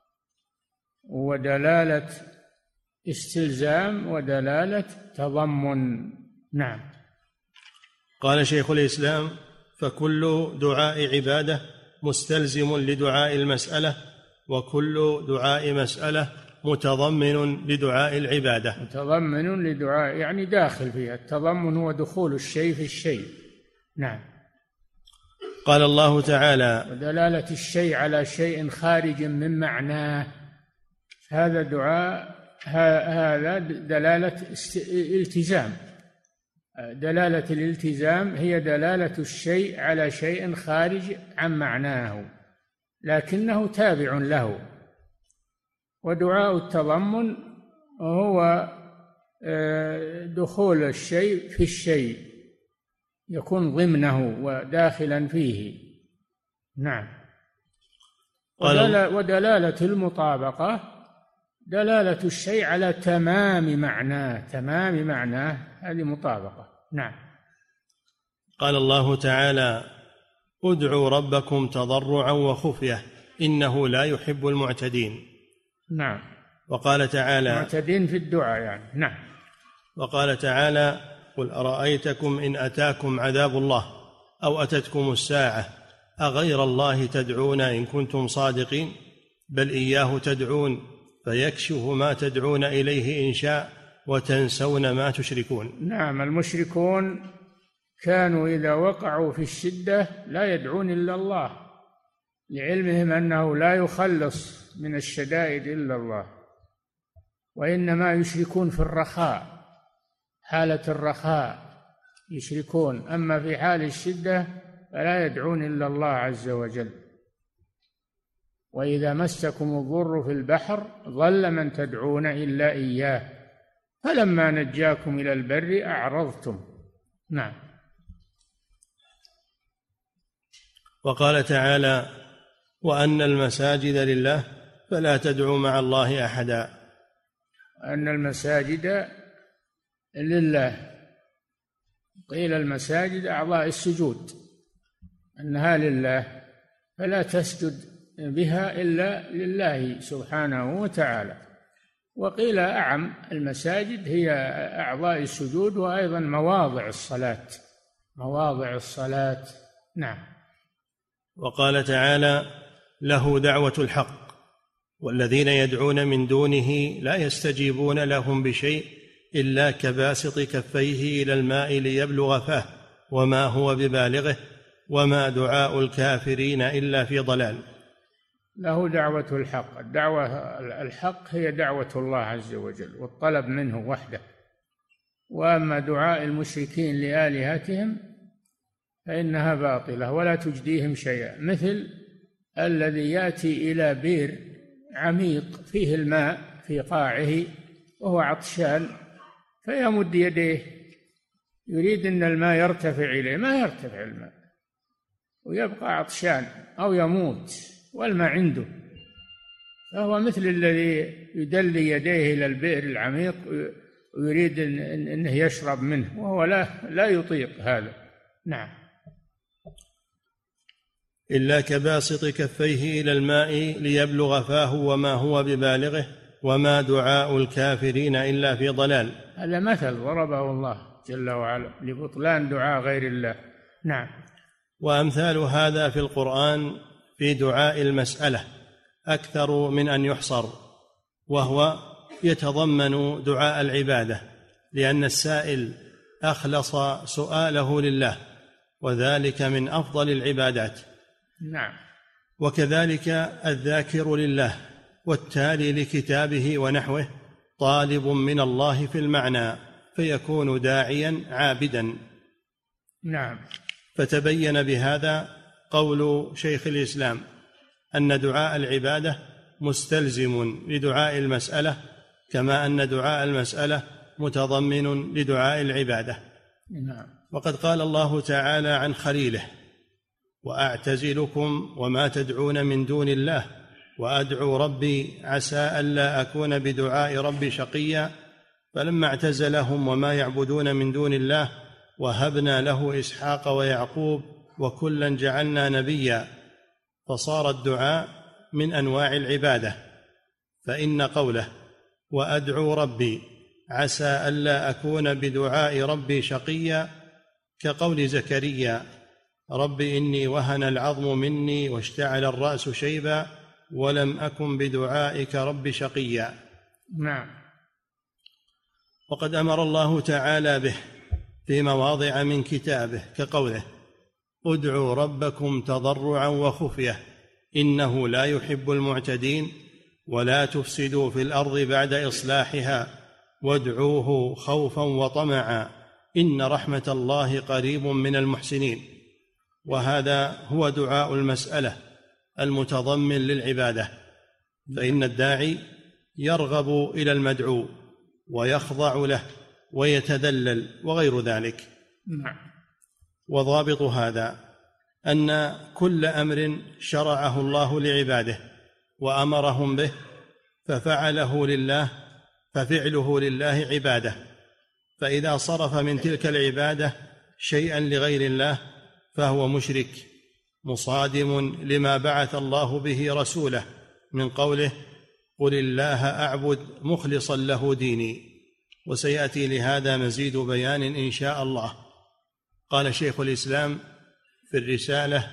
ودلالة استلزام، ودلالة تضمن. نعم. قال شيخ الإسلام: فكل دعاء عبادة مستلزم لدعاء المسألة، وكل دعاء مسألة متضمن لدعاء العبادة. متضمن لدعاء يعني داخل فيها، التضمن هو دخول الشيء في الشيء. نعم. قال الله تعالى: ودلالة الشيء على شيء خارج من معناه، هذا دعاء، هذا دلالة التزام. دلالة الالتزام هي دلالة الشيء على شيء خارج عن معناه لكنه تابع له. ودعاء التضمن هو دخول الشيء في الشيء، يكون ضمنه وداخلا فيه. نعم. ودلالة المطابقة دلالة الشيء على تمام معناه، هذه مطابقة. نعم. قال الله تعالى: ادعوا ربكم تضرعا وخفية إنه لا يحب المعتدين. نعم. وقال تعالى: معتدين في الدعاء يعني. نعم. وقال تعالى: قل أرأيتكم إن أتاكم عذاب الله أو أتتكم الساعة أغير الله تدعون إن كنتم صادقين بل إياه تدعون فيكشف ما تدعون إليه إن شاء وتنسون ما تشركون. نعم. المشركون كانوا إذا وقعوا في الشدة لا يدعون إلا الله، لعلمهم أنه لا يخلص من الشدائد إلا الله، وإنما يشركون في الرخاء، حالة الرخاء يشركون، أما في حال الشدة فلا يدعون إلا الله عز وجل. وإذا مسكم الضر في البحر ضل من تدعون إلا إياه فلما نجاكم إلى البر أعرضتم. نعم. وقال تعالى: وأن المساجد لله فلا تدعوا مع الله أحدا. أن المساجد لله، قيل المساجد أعضاء السجود، أنها لله فلا تسجد بها إلا لله سبحانه وتعالى. وقيل أعم، المساجد هي أعضاء السجود وأيضا مواضع الصلاة. نعم. وقال تعالى: له دعوة الحق والذين يدعون من دونه لا يستجيبون لهم بشيء إلا كباسط كفيه إلى الماء ليبلغ فاه وما هو ببالغه وما دعاء الكافرين إلا في ضلال. له دعوة الحق. الحق هي دعوة الله عز وجل والطلب منه وحده. وأما دعاء المشركين لآلهتهم فإنها باطلة ولا تجديهم شيئا، مثل الذي يأتي إلى بئر عميق فيه الماء في قاعه وهو عطشان فيمد يديه يريد أن الماء يرتفع إليه، ما يرتفع الماء ويبقى عطشان أو يموت والماء عنده. فهو مثل الذي يدلي يديه إلى البئر العميق ويريد أنه يشرب منه وهو لا يطيق هذا. نعم. إلا كباسط كفيه إلى الماء ليبلغ فاه وما هو ببالغه وما دعاء الكافرين إلا في ضلال. هذا مثل ضربه الله جل وعلا لبطلان دعاء غير الله. نعم. وأمثال هذا في القرآن في دعاء المسألة أكثر من أن يحصر، وهو يتضمن دعاء العبادة، لأن السائل أخلص سؤاله لله وذلك من أفضل العبادات. نعم. وكذلك الذاكر لله والتالي لكتابه ونحوه طالب من الله في المعنى فيكون داعيا عابدا. نعم. فتبين بهذا قول شيخ الإسلام أن دعاء العبادة مستلزم لدعاء المسألة كما أن دعاء المسألة متضمن لدعاء العبادة. نعم. وقد قال الله تعالى عن خليله: وأعتزلكم وما تدعون من دون الله وأدعو ربي عسى ألا أكون بدعاء ربي شقيا فلما اعتزلهم وما يعبدون من دون الله وهبنا له إسحاق ويعقوب وكلا جعلنا نبيا. فصار الدعاء من أنواع العبادة، فإن قوله وأدعو ربي عسى ألا أكون بدعاء ربي شقيا كقول زكريا: رب إني وهن العظم مني واشتعل الرأس شيبا ولم أكن بدعائك رب شقيا. نعم. وقد أمر الله تعالى به في مواضع من كتابه كقوله: ادعوا ربكم تضرعا وخفية إنه لا يحب المعتدين ولا تفسدوا في الأرض بعد إصلاحها وادعوه خوفا وطمعا إن رحمة الله قريب من المحسنين. وهذا هو دعاء المسألة المتضمن للعبادة، فإن الداعي يرغب إلى المدعو ويخضع له ويتذلل وغير ذلك. وضابط هذا أن كل أمر شرعه الله لعباده وأمرهم به ففعله لله عبادة، فإذا صرف من تلك العبادة شيئا لغير الله فهو مشرك مصادم لما بعث الله به رسوله من قوله قل الله أعبد مخلصا له ديني. وسيأتي لهذا مزيد بيان إن شاء الله. قال شيخ الإسلام في الرسالة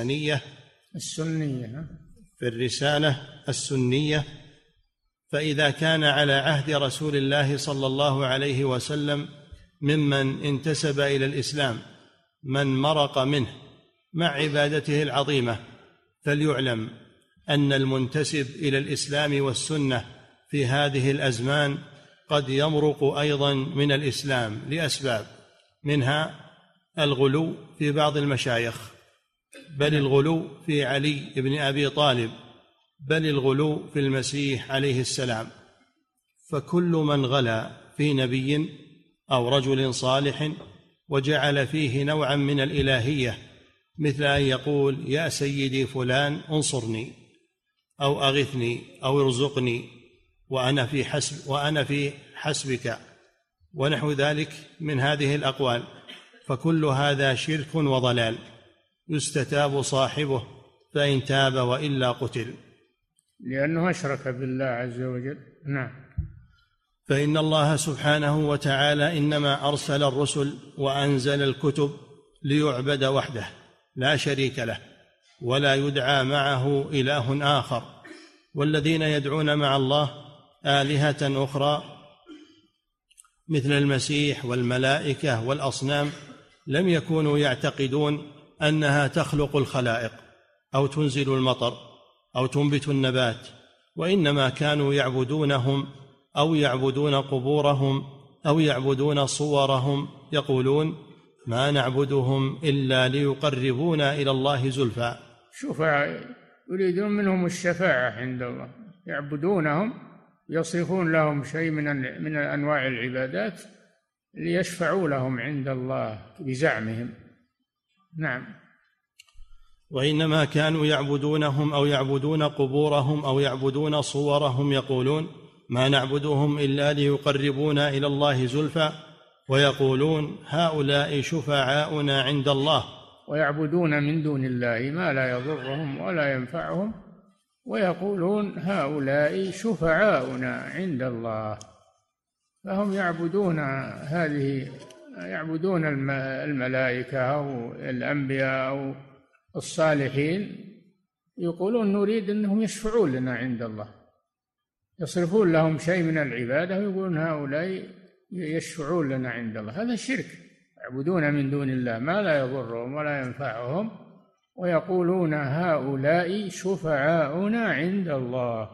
السنية فإذا كان على عهد رسول الله صلى الله عليه وسلم ممن انتسب إلى الإسلام من مرق منه مع عبادته العظيمة، فليعلم أن المنتسب إلى الإسلام والسنة في هذه الأزمان قد يمرق أيضا من الإسلام لأسباب، منها الغلو في بعض المشايخ، بل الغلو في علي بن أبي طالب، بل الغلو في المسيح عليه السلام. فكل من غلا في نبي أو رجل صالح وجعل فيه نوعا من الإلهية، مثل أن يقول يا سيدي فلان انصرني أو أغثني أو ارزقني وأنا في حسبك ونحو ذلك من هذه الأقوال، فكل هذا شرك وضلال يستتاب صاحبه فإن تاب وإلا قتل، لأنه أشرك بالله عز وجل. فإن الله سبحانه وتعالى إنما أرسل الرسل وأنزل الكتب ليعبد وحده لا شريك له ولا يدعى معه إله آخر، والذين يدعون مع الله آلهة أخرى مثل المسيح والملائكة والأصنام لم يكونوا يعتقدون أنها تخلق الخلائق أو تنزل المطر أو تنبت النبات، وإنما كانوا يعبدونهم أو يعبدون قبورهم أو يعبدون صورهم، يقولون ما نعبدهم إلا ليقربونا إلى الله زلفى. شفعاء يريدون منهم الشفاعة عند الله، يعبدونهم يصرفون لهم شيء من أنواع العبادات ليشفعوا لهم عند الله بزعمهم. وإنما كانوا يعبدونهم أو يعبدون قبورهم أو يعبدون صورهم، يقولون ما نعبدهم إلا ليقربونا إلى الله زلفى، ويقولون هؤلاء شفعاؤنا عند الله، ويعبدون من دون الله ما لا يضرهم ولا ينفعهم، ويقولون هؤلاء شفعاؤنا عند الله. فهم يعبدون الملائكة أو الأنبياء أو الصالحين، يقولون نريد أنهم يشفعون لنا عند الله، يصرفون لهم شيء من العبادة ويقولون هؤلاء يشفعون لنا عند الله. هذا الشرك، يعبدون من دون الله ما لا يضرهم ولا ينفعهم، ويقولون هؤلاء شفعاؤنا عند الله.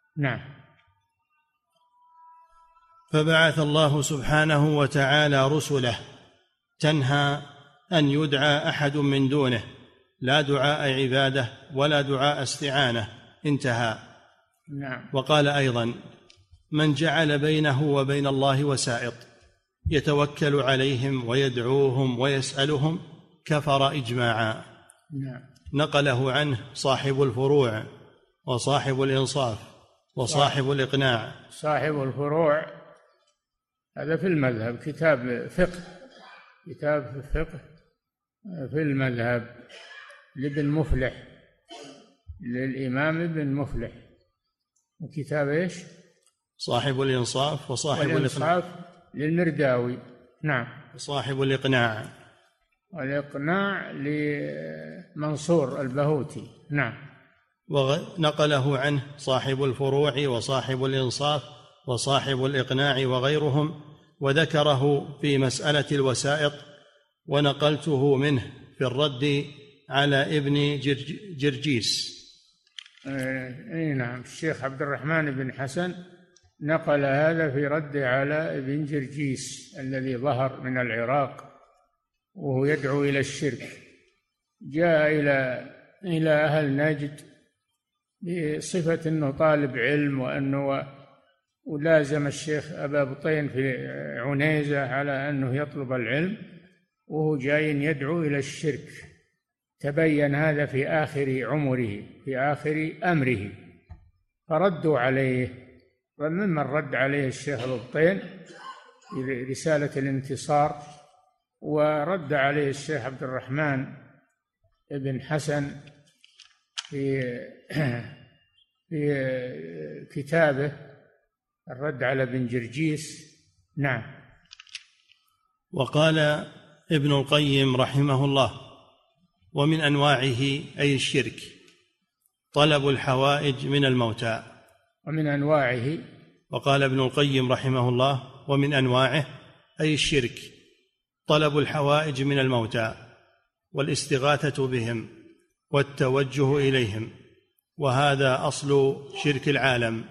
فبعث الله سبحانه وتعالى رسله تنهى أن يدعى أحد من دونه، لا دعاء عبادة ولا دعاء استعانة، انتهى. وقال أيضا من جعل بينه وبين الله وسائط يتوكل عليهم ويدعوهم ويسألهم كفر إجماعا. نقله عنه صاحب الفروع وصاحب الإنصاف وصاحب الإقناع. صاحب الفروع هذا في المذهب، كتاب فقه في المذهب لابن مفلح، للإمام ابن مفلح. وكتاب إيش؟ صاحب الإنصاف وصاحب الإنصاف للمرداوي. وصاحب الإقناع، والإقناع لمنصور البهوتي. ونقله عنه صاحب الفروع وصاحب الإنصاف وصاحب الإقناع وغيرهم، وذكره في مسألة الوسائط، ونقلته منه في الرد على ابن جرجيس. نعم، الشيخ عبد الرحمن بن حسن نقل هذا في رد على ابن جرجيس الذي ظهر من العراق وهو يدعو إلى الشرك. جاء إلى أهل نجد بصفة أنه طالب علم، وأنه ولازم الشيخ أبا بطين في عنيزة على أنه يطلب العلم، وهو جاي يدعو إلى الشرك. تبين هذا في آخر عمره، في آخر أمره، فردوا عليه. وممن رد عليه الشيخ البطين في رسالة الانتصار، ورد عليه الشيخ عبد الرحمن بن حسن في كتابه الرد على ابن جرجيس. نعم. وقال ابن القيم رحمه الله: ومن أنواعه أي الشرك طلب الحوائج من الموتى. ومن أنواعه، وقال ابن القيم رحمه الله: ومن أنواعه أي الشرك طلب الحوائج من الموتى والاستغاثة بهم والتوجه إليهم، وهذا أصل شرك العالم.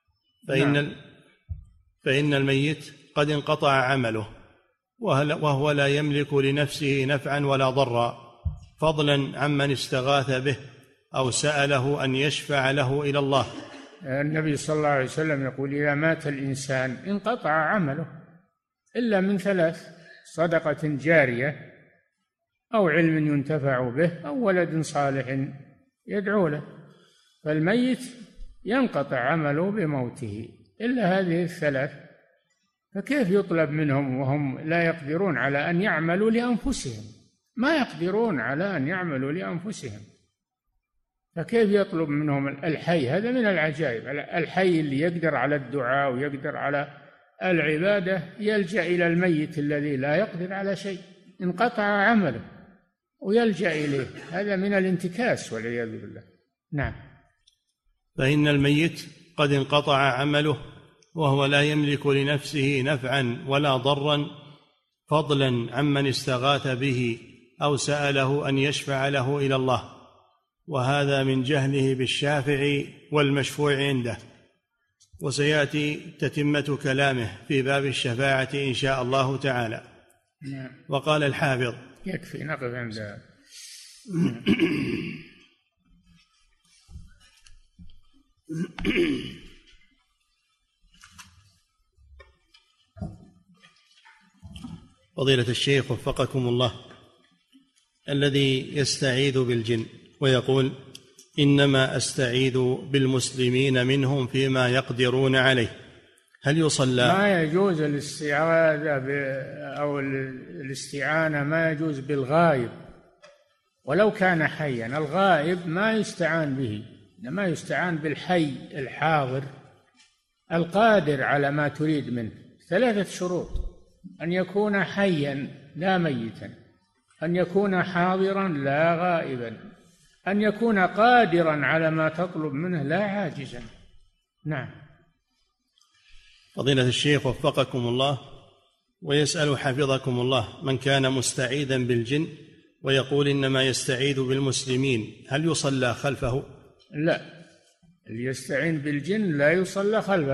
فإن الميت قد انقطع عمله وهو لا يملك لنفسه نفعا ولا ضرا، فضلا عمن استغاث به أو سأله أن يشفع له إلى الله. النبي صلى الله عليه وسلم يقول: إذا مات الإنسان انقطع عمله إلا من ثلاث: صدقة جارية، أو علم ينتفع به، أو ولد صالح يدعو له. فالميت ينقطع عمله بموته إلا هذه الثلاث، فكيف يطلب منهم وهم لا يقدرون على أن يعملوا لأنفسهم؟ ما يقدرون على أن يعملوا لأنفسهم، فكيف يطلب منهم الحي؟ هذا من العجائب. الحي اللي يقدر على الدعاء ويقدر على العبادة يلجأ إلى الميت الذي لا يقدر على شيء، انقطع عمله ويلجأ إليه. هذا من الانتكاس والعياذ بالله. نعم. فإن الميت قد انقطع عمله وهو لا يملك لنفسه نفعا ولا ضرا، فضلا عمن استغاث به أو سأله أن يشفع له إلى الله، وهذا من جهله بالشافع والمشفوع عنده. وسيأتي تتمة كلامه في باب الشفاعة إن شاء الله تعالى. نعم. وقال الحافظ: يكفي نقف عند هذا. فضيلة الشيخ وفقكم الله، الذي يستعيذ بالجن ويقول: إنما أستعيذ بالمسلمين منهم فيما يقدرون عليه، هل يصلى؟ ما يجوز الاستعاذة أو الاستعانة، ما يجوز بالغائب ولو كان حيا. الغائب ما يستعان به، إنما يستعان بالحي الحاضر القادر على ما تريد منه. 3 شروط: أن يكون حيا لا ميتا، أن يكون حاضرا لا غائبا، أن يكون قادرا على ما تطلب منه لا عاجزا. نعم. فضيلة الشيخ وفقكم الله، ويسأل حفظكم الله: من كان مستعيذا بالجن ويقول إنما يستعيذ بالمسلمين، هل يصلى خلفه؟ لا، اللي يستعين بالجن لا يصلى خلفه،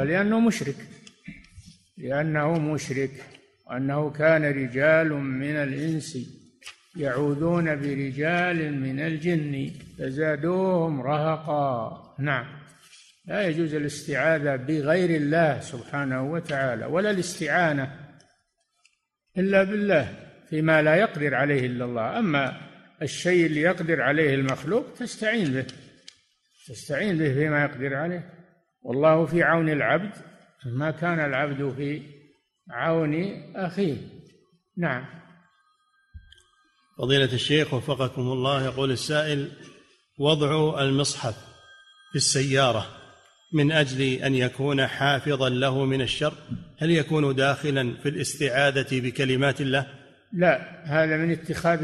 لأنه مشرك، وأنه كان رجال من الإنس يعوذون برجال من الجن فزادوهم رهقا. نعم. لا يجوز الاستعاذة بغير الله سبحانه وتعالى، ولا الاستعانة إلا بالله فيما لا يقدر عليه إلا الله. أما الشيء اللي يقدر عليه المخلوق تستعين به فيما يقدر عليه. والله في عون العبد ما كان العبد في عون أخيه. نعم. فضيلة الشيخ وفقكم الله، يقول السائل: وضع المصحف في السيارة من أجل أن يكون حافظا له من الشر، هل يكون داخلا في الاستعاذة بكلمات الله؟ لا، هذا من اتخاذ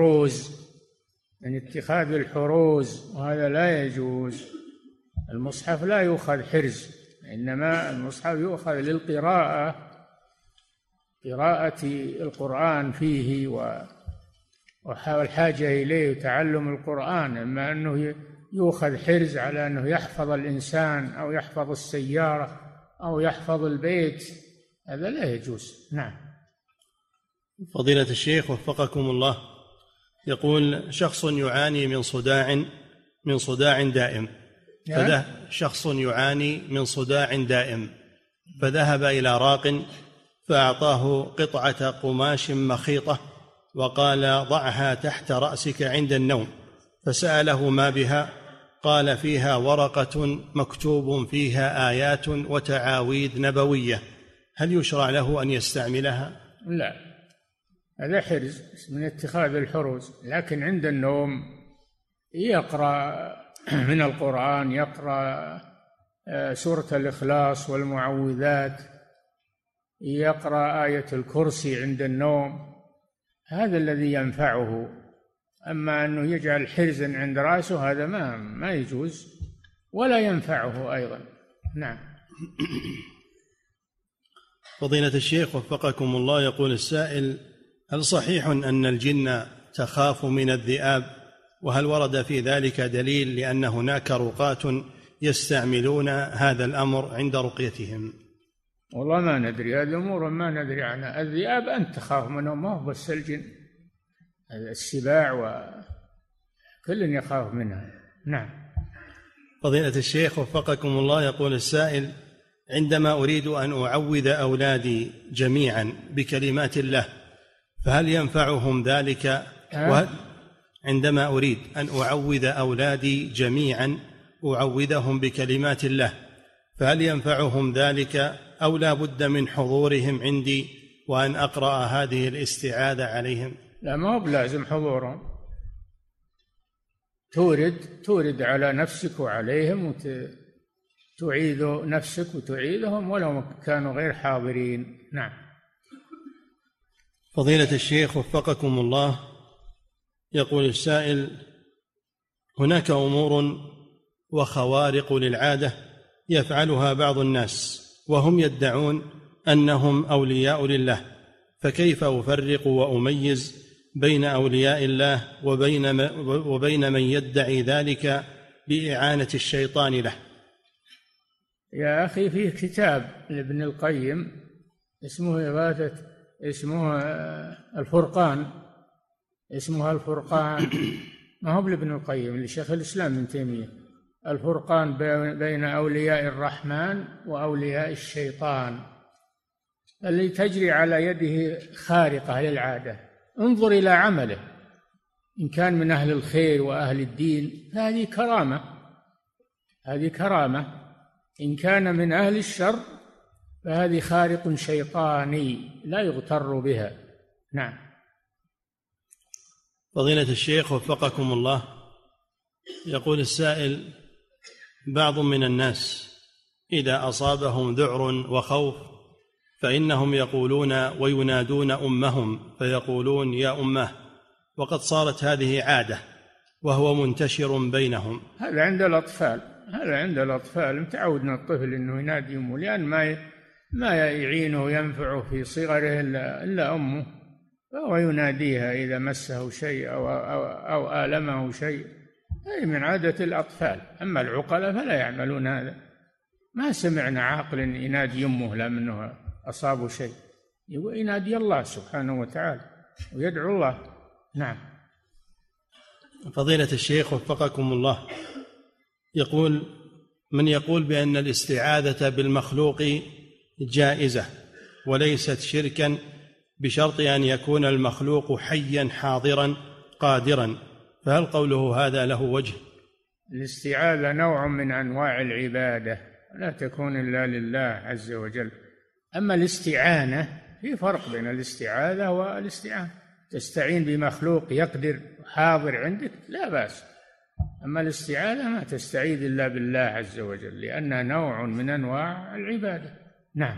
الحروز، وهذا لا يجوز. المصحف لا يؤخذ حرز، إنما المصحف يؤخذ للقراءة، قراءة القرآن فيه والحاجة إليه وتعلم القرآن، أما أنه يؤخذ حرز على أنه يحفظ الإنسان أو يحفظ السيارة أو يحفظ البيت، هذا لا يجوز. نعم. فضيلة الشيخ وفقكم الله، يقول شخص يعاني من صداع دائم، شخص يعاني من صداع دائم فذهب إلى راق فأعطاه قطعة قماش مخيطة وقال ضعها تحت رأسك عند النوم، فسأله ما بها؟ قال فيها ورقة مكتوب فيها آيات وتعاويذ نبوية، هل يشرع له أن يستعملها؟ لا، هذا حرز من اتخاذ الحروز، لكن عند النوم يقرأ من القرآن، يقرأ سورة الإخلاص والمعوذات، يقرأ آية الكرسي عند النوم، هذا الذي ينفعه. أما أنه يجعل حرزا عند رأسه هذا ما يجوز ولا ينفعه أيضا. نعم. فضيلة الشيخ وفقكم الله، يقول السائل هل صحيح أن الجن تخاف من الذئاب؟ وهل ورد في ذلك دليل لأن هناك رقاة يستعملون هذا الأمر عند رقيتهم؟ والله ما ندري، هذه أمور ما ندري عنها. الذئاب أنت تخاف منهم، ما هو بس الجن، السباع وكل يخاف منها. نعم. فضيلة الشيخ وفقكم الله، يقول السائل عندما أريد أن أعوذ أولادي جميعا بكلمات الله فهل ينفعهم ذلك؟ عندما أريد أن أعوذ أولادي جميعا أعوذهم بكلمات الله فهل ينفعهم ذلك أو لا بد من حضورهم عندي وأن أقرأ هذه الاستعاذة عليهم؟ لا، ما هو بلازم حضورهم، تورد على نفسك وعليهم وتعيذ نفسك وتعيذهم ولو كانوا غير حاضرين. نعم. فضيلة الشيخ وفقكم الله، يقول السائل هناك أمور وخوارق للعادة يفعلها بعض الناس وهم يدعون أنهم أولياء لله، فكيف أفرق وأميز بين أولياء الله وبين من يدعي ذلك بإعانة الشيطان له؟ يا أخي، فيه كتاب لابن القيم اسمه الفرقان، اسمها الفرقان، ما هو لابن القيم، لشيخ الإسلام ابن تيمية، الفرقان بين أولياء الرحمن وأولياء الشيطان، اللي تجري على يده خارقة للعادة. انظر إلى عمله، إن كان من أهل الخير وأهل الدين فهذه كرامة، هذه كرامة. إن كان من أهل الشر فهذه خارق شيطاني لا يغتر بها. نعم. فضيلة الشيخ وفقكم الله، يقول السائل بعض من الناس إذا أصابهم ذعر وخوف فإنهم يقولون وينادون أمهم فيقولون يا أمه، وقد صارت هذه عادة وهو منتشر بينهم. هذا عند الأطفال متعودنا الطفل أنه ينادي أمه، لأن ما يعينه ينفعه في صغره إلا أمه، فهو يناديها إذا مسه شيء أو آلمه شيء، هذه من عادة الأطفال. أما العقلاء فلا يعملون هذا، ما سمعنا عاقل ينادي أمه لا منه أصابه شيء، ينادي الله سبحانه وتعالى ويدعو الله. نعم. فضيلة الشيخ وفقكم الله، يقول من يقول بأن الاستعاذة بالمخلوق جائزة وليست شركا بشرط أن يكون المخلوق حيا حاضرا قادرا، فهل قوله هذا له وجه؟ الاستعاذة نوع من أنواع العبادة لا تكون إلا لله عز وجل. أما الاستعانة، في فرق بين الاستعاذة والاستعانة. تستعين بمخلوق يقدر حاضر عندك لا بأس، أما الاستعاذة ما تستعيذ إلا بالله عز وجل لأنها نوع من أنواع العبادة. نعم.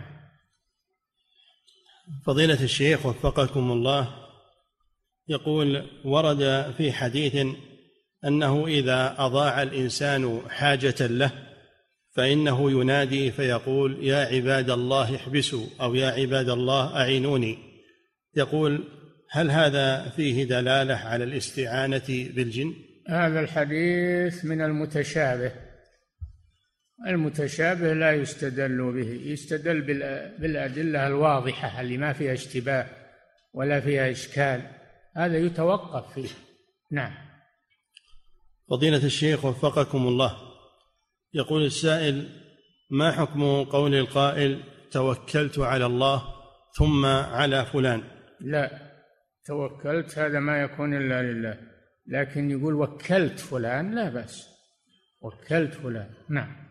فضيلة الشيخ وفقكم الله، يقول ورد في حديث أنه إذا أضاع الإنسان حاجة له فإنه ينادي فيقول يا عباد الله احبسوا أو يا عباد الله أعينوني. يقول هل هذا فيه دلالة على الاستعانة بالجن؟ هذا الحديث من المتشابه. المتشابه لا يستدل به، يستدل بالأدلة الواضحة اللي ما فيها اشتباه ولا فيها إشكال، هذا يتوقف فيه. نعم. فضيلة الشيخ وفقكم الله، يقول السائل: ما حكم قول القائل توكلت على الله ثم على فلان؟ لا، توكلت هذا ما يكون إلا لله، لكن يقول وكلت فلان لا بأس، وكلت فلان. نعم.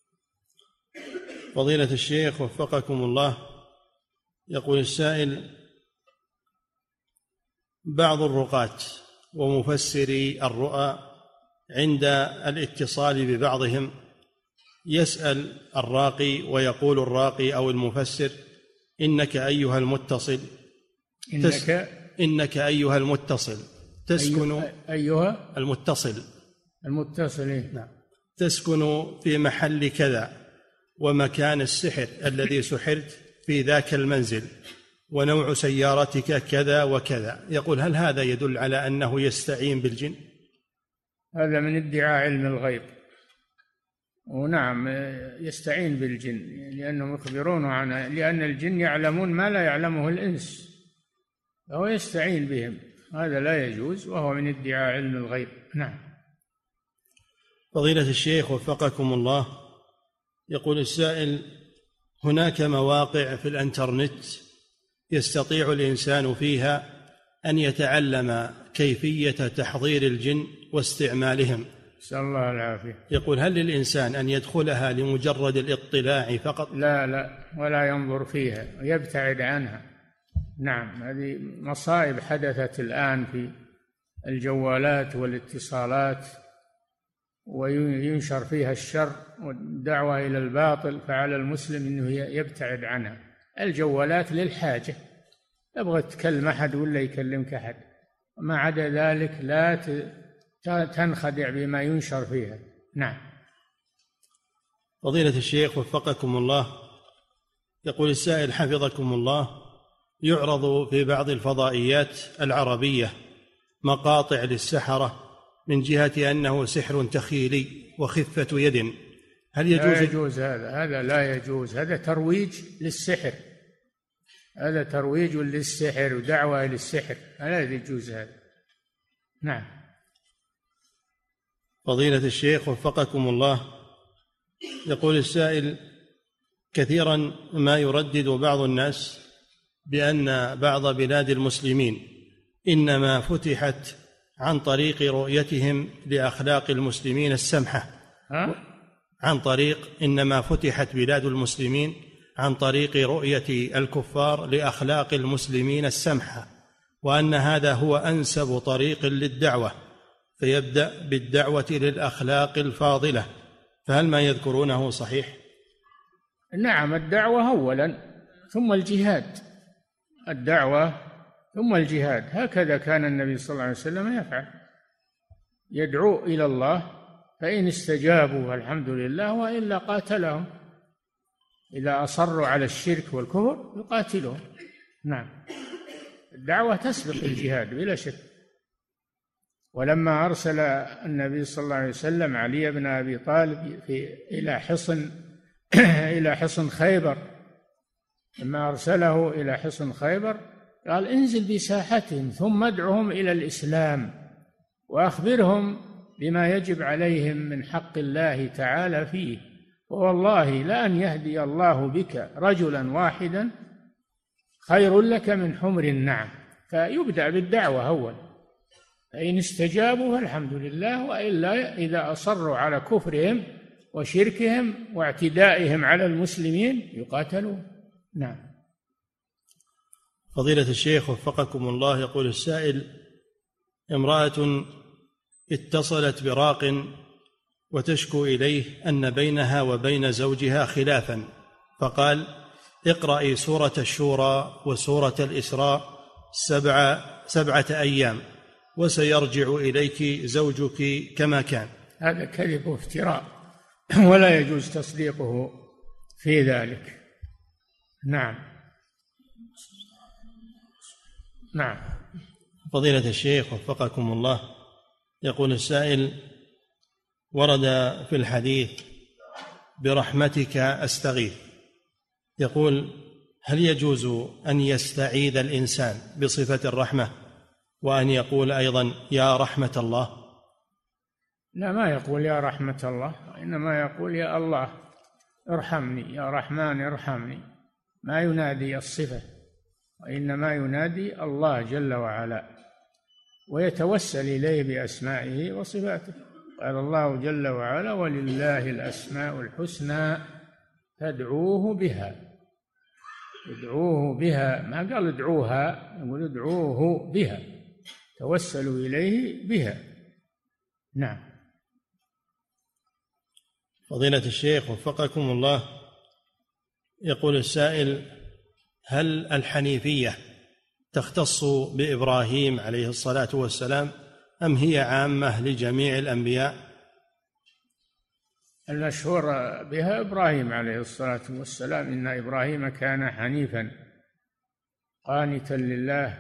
فضيلة الشيخ وفقكم الله، يقول السائل: بعض الرقاة ومفسري الرؤى عند الاتصال ببعضهم يسأل الراقي ويقول الراقي أو المفسر: إنك أيها المتصل، إنك أيها المتصل تسكن أيها المتصل نعم، تسكن في محل كذا، ومكان السحر الذي سحرت في ذاك المنزل، ونوع سيارتك كذا وكذا. يقول: هل هذا يدل على أنه يستعين بالجن؟ هذا من ادعاء علم الغيب، ونعم يستعين بالجن لأنهم يخبرونه عنه، لأن الجن يعلمون ما لا يعلمه الإنس، فهو يستعين بهم، هذا لا يجوز وهو من ادعاء علم الغيب. نعم. فضيلة الشيخ وفقكم الله، يقول السائل: هناك مواقع في الإنترنت يستطيع الإنسان فيها أن يتعلم كيفية تحضير الجن واستعمالهم. نسأل الله العافية. يقول: هل للإنسان أن يدخلها لمجرد الاطلاع فقط؟ لا، ولا ينظر فيها ويبتعد عنها. نعم، هذه مصائب حدثت الآن في الجوالات والاتصالات، وينشر فيها الشر والدعوة إلى الباطل، فعلى المسلم أنه يبتعد عنها. الجوالات للحاجة، يبغى تكلم أحد ولا يكلمك أحد، ما عدا ذلك لا تنخدع بما ينشر فيها. نعم. فضيلة الشيخ وفقكم الله، يقول السائل حفظكم الله: يعرض في بعض الفضائيات العربية مقاطع للسحرة من جهة أنه سحر تخيلي وخفة يد، هل يجوز؟ لا يجوز هذا لا يجوز، هذا ترويج للسحر، هذا ترويج للسحر ودعوة للسحر، لا يجوز هذا. نعم. فضيلة الشيخ وفقكم الله، يقول السائل: كثيرا ما يردد بعض الناس بأن بعض بلاد المسلمين إنما فتحت عن طريق رؤيتهم لأخلاق المسلمين السمحة، إنما فتحت بلاد المسلمين عن طريق رؤية الكفار لأخلاق المسلمين السمحة، وأن هذا هو أنسب طريق للدعوة، فيبدأ بالدعوة للأخلاق الفاضلة، فهل ما يذكرونه صحيح؟ نعم، الدعوة أولا ثم الجهاد، الدعوة ثم الجهاد، هكذا كان النبي صلى الله عليه وسلم يفعل، يدعو إلى الله، فإن استجابوا فالحمد لله، وإلا قاتلهم، إذا أصروا على الشرك والكفر يقاتلهم. نعم، الدعوة تسبق الجهاد بلا شك. ولما أرسل النبي صلى الله عليه وسلم علي بن أبي طالب إلى حصن خيبر، لما أرسله إلى حصن خيبر قال: انزل بساحتهم ثم ادعهم إلى الإسلام وأخبرهم بما يجب عليهم من حق الله تعالى فيه، ووالله لأن يهدي الله بك رجلا واحدا خير لك من حمر النعم. فيبدأ بالدعوة أول، فإن استجابوا فالحمد لله، وإلا إذا أصروا على كفرهم وشركهم واعتدائهم على المسلمين يقاتلون. نعم. فضيلة الشيخ وفقكم الله، يقول السائل: امرأة اتصلت براق وتشكو إليه أن بينها وبين زوجها خلافا، فقال: اقرأي سورة الشورى وسورة الإسراء 7 أيام وسيرجع إليك زوجك كما كان. هذا كذب وافتراء، ولا يجوز تصديقه في ذلك. نعم. نعم. فضيلة الشيخ وفقكم الله، يقول السائل: ورد في الحديث برحمتك أستغيث، يقول: هل يجوز أن يستعيذ الإنسان بصفة الرحمة وأن يقول أيضا يا رحمة الله؟ لا، ما يقول يا رحمة الله، إنما يقول يا الله ارحمني، يا رحمن ارحمني. ما ينادي الصفة، وإنما ينادي الله جل وعلا، ويتوسل إليه بأسمائه وصفاته. قال الله جل وعلا: ولله الأسماء الحسنى فادعوه بها. ادعوه بها، ما قال ادعوها، يقول ادعوه بها، توسلوا إليه بها. نعم. فضيلة الشيخ وفقكم الله، يقول السائل: هل الحنيفية تختص بإبراهيم عليه الصلاة والسلام أم هي عامة لجميع الأنبياء؟ المشهور بها إبراهيم عليه الصلاة والسلام: إن إبراهيم كان حنيفا قانتا لله.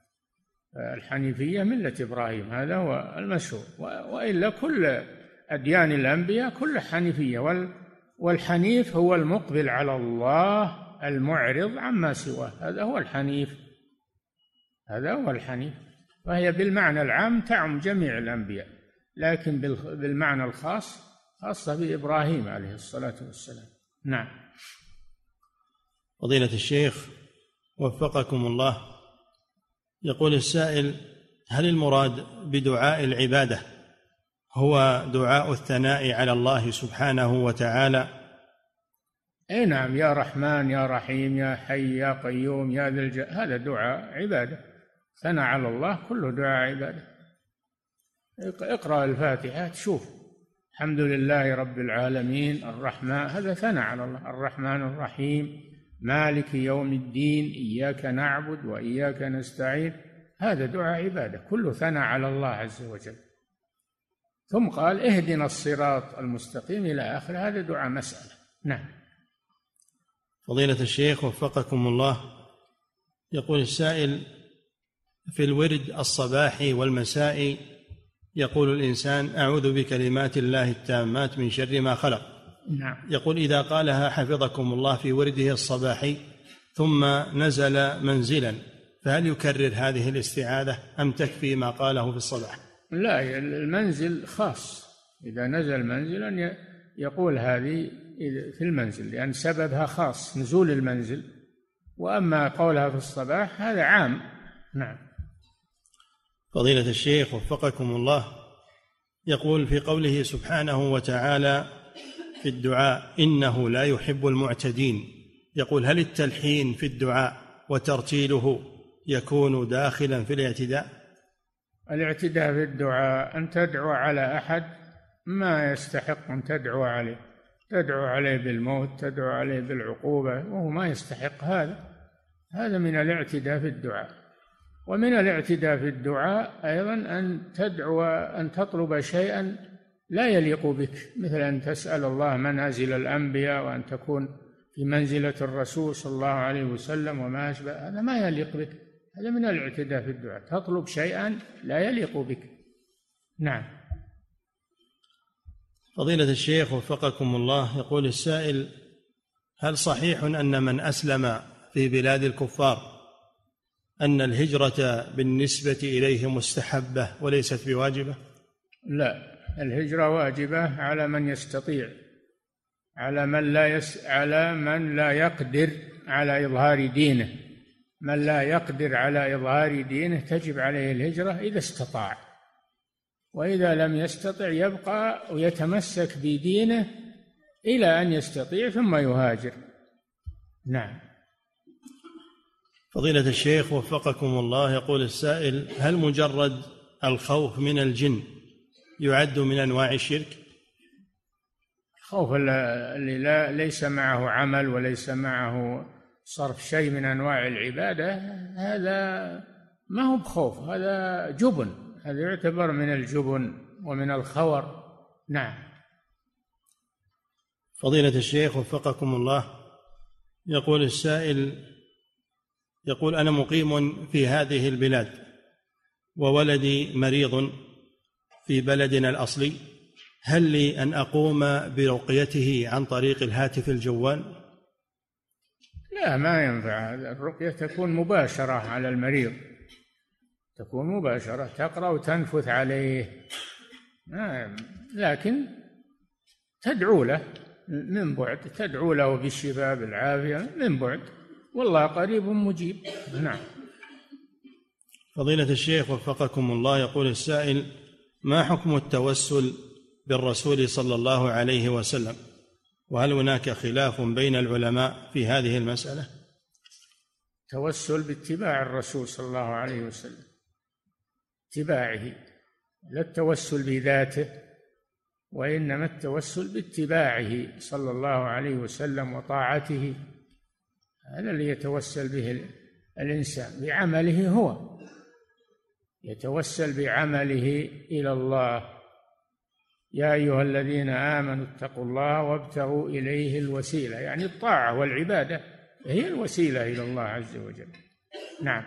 الحنيفية ملة إبراهيم، هذا هو المشهور. وإلا كل أديان الأنبياء كل حنيفية، والحنيف هو المقبل على الله المعرض عما سواه، هذا هو الحنيف، هذا هو الحنيف. وهي بالمعنى العام تعم جميع الأنبياء، لكن بالمعنى الخاص خاصة بإبراهيم عليه الصلاة والسلام. نعم. فضيلة الشيخ وفقكم الله، يقول السائل: هل المراد بدعاء العبادة هو دعاء الثناء على الله سبحانه وتعالى؟ اي نعم، يا رحمن يا رحيم يا حي يا قيوم يا ذا هذا دعاء عبادة، ثناء على الله كله دعاء عبادة. اقرأ الفاتحة تشوف: الحمد لله رب العالمين الرحمن، هذا ثناء على الله، الرحمن الرحيم مالك يوم الدين إياك نعبد وإياك نستعين، هذا دعاء عبادة كله ثناء على الله عز وجل. ثم قال: اهدنا الصراط المستقيم إلى آخر، هذا دعاء مسألة. نعم. فضيلة الشيخ وفقكم الله، يقول السائل: في الورد الصباحي والمسائي يقول الإنسان: أعوذ بكلمات الله التامات من شر ما خلق. نعم. يقول: إذا قالها حفظكم الله في ورده الصباحي ثم نزل منزلا، فهل يكرر هذه الاستعاذة أم تكفي ما قاله في الصباح؟ لا، المنزل خاص، إذا نزل منزلا يقول هذه في المنزل، لأن سببها خاص، نزول المنزل. وأما قولها في الصباح هذا عام. نعم. فضيلة الشيخ وفقكم الله، يقول في قوله سبحانه وتعالى في الدعاء: إنه لا يحب المعتدين، يقول: هل التلحين في الدعاء وترتيله يكون داخلا في الاعتداء؟ الاعتداء في الدعاء أن تدعو على أحد ما يستحق أن تدعو عليه، تدعو عليه بالموت، تدعو عليه بالعقوبة وهو ما يستحق هذا من الاعتداء في الدعاء. ومن الاعتداء في الدعاء أيضا أن تدعو، أن تطلب شيئا لا يليق بك، مثل أن تسأل الله منازل الأنبياء وأن تكون في منزلة الرسول صلى الله عليه وسلم وما أشبه، هذا ما يليق بك، هذا من الاعتداء في الدعاء، تطلب شيئا لا يليق بك. نعم. فضيلة الشيخ وفقكم الله، يقول السائل: هل صحيح أن من أسلم في بلاد الكفار أن الهجرة بالنسبة إليه مستحبة وليست بواجبة؟ لا، الهجرة واجبة على من يستطيع، على من لا يقدر على إظهار دينه. من لا يقدر على إظهار دينه تجب عليه الهجرة إذا استطاع، وإذا لم يستطع يبقى ويتمسك بدينه إلى أن يستطيع ثم يهاجر. نعم. فضيلة الشيخ وفقكم الله، يقول السائل: هل مجرد الخوف من الجن يعد من أنواع الشرك؟ الخوف اللي ليس معه عمل وليس معه صرف شيء من أنواع العبادة، هذا ما هو بخوف، هذا جبن، هذا يعتبر من الجبن ومن الخور. نعم. فضيلة الشيخ وفقكم الله، يقول السائل: يقول: أنا مقيم في هذه البلاد وولدي مريض في بلدنا الأصلي، هل لي أن أقوم برقيته عن طريق الهاتف الجوال؟ لا، ما ينفع. الرقية تكون مباشرة على المريض، تكون مباشرة، تقرأ وتنفث عليه، لكن تدعو له من بعد، تدعو له بالشفاء بالعافية من بعد، والله قريب مجيب. نعم. فضيلة الشيخ وفقكم الله، يقول السائل: ما حكم التوسل بالرسول صلى الله عليه وسلم؟ وهل هناك خلاف بين العلماء في هذه المسألة؟ توسل باتباع الرسول صلى الله عليه وسلم، اتباعه، لا التوسل بذاته، وإنما التوسل باتباعه صلى الله عليه وسلم وطاعته. هذا اللي يتوسل به الإنسان، بعمله هو يتوسل بعمله إلى الله. يا أيها الذين آمنوا اتقوا الله وابتغوا إليه الوسيلة، يعني الطاعة والعبادة هي الوسيلة إلى الله عز وجل. نعم.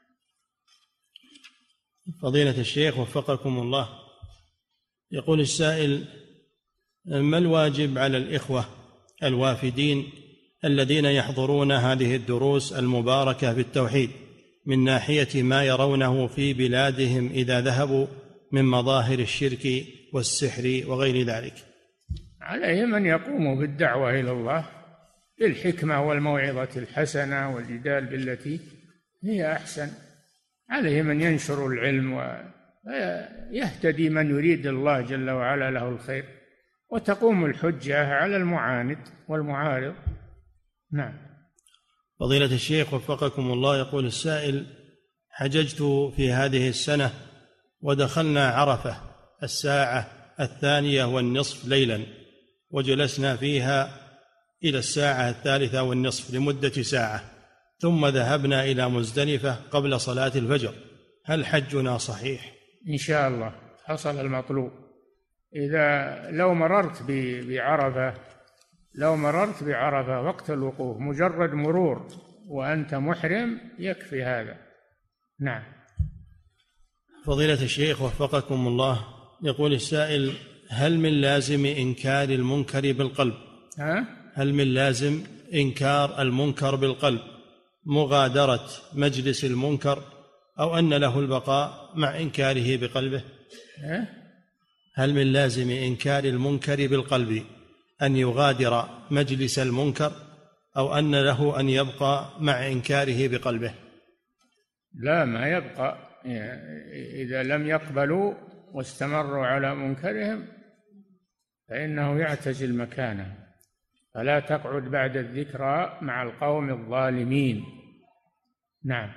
فضيلة الشيخ وفقكم الله، يقول السائل: ما الواجب على الإخوة الوافدين الذين يحضرون هذه الدروس المباركة بالتوحيد من ناحية ما يرونه في بلادهم إذا ذهبوا من مظاهر الشرك والسحر وغير ذلك؟ عليهم أن يقوموا بالدعوة إلى الله بالحكمة والموعظة الحسنة والجدال بالتي هي أحسن. عليهم أن ينشروا العلم ويهتدي من يريد الله جل وعلا له الخير، وتقوم الحجة على المعاند والمعارض. نعم. فضيلة الشيخ وفقكم الله، يقول السائل: حججت في هذه السنة ودخلنا عرفة الساعة 2:30 ليلا، وجلسنا فيها إلى الساعة 3:30 لمدة ساعة، ثم ذهبنا إلى مزدلفة قبل صلاة الفجر، هل حجنا صحيح؟ إن شاء الله حصل المطلوب. لو مررت بعرفة وقت الوقوف، مجرد مرور وأنت محرم يكفي هذا. نعم. فضيلة الشيخ وفقكم الله، يقول السائل: هل من لازم إنكار المنكر بالقلب؟ هل من لازم إنكار المنكر بالقلب مغادرة مجلس المنكر، أو أن له البقاء مع إنكاره بقلبه؟ هل من لازم إنكار المنكر بالقلب أن يغادر مجلس المنكر، أو أن له أن يبقى مع إنكاره بقلبه؟ لا، ما يبقى. إذا لم يقبلوا واستمروا على منكرهم فإنه يعتزل مكانه، فلا تقعد بعد الذكرى مع القوم الظالمين. نعم.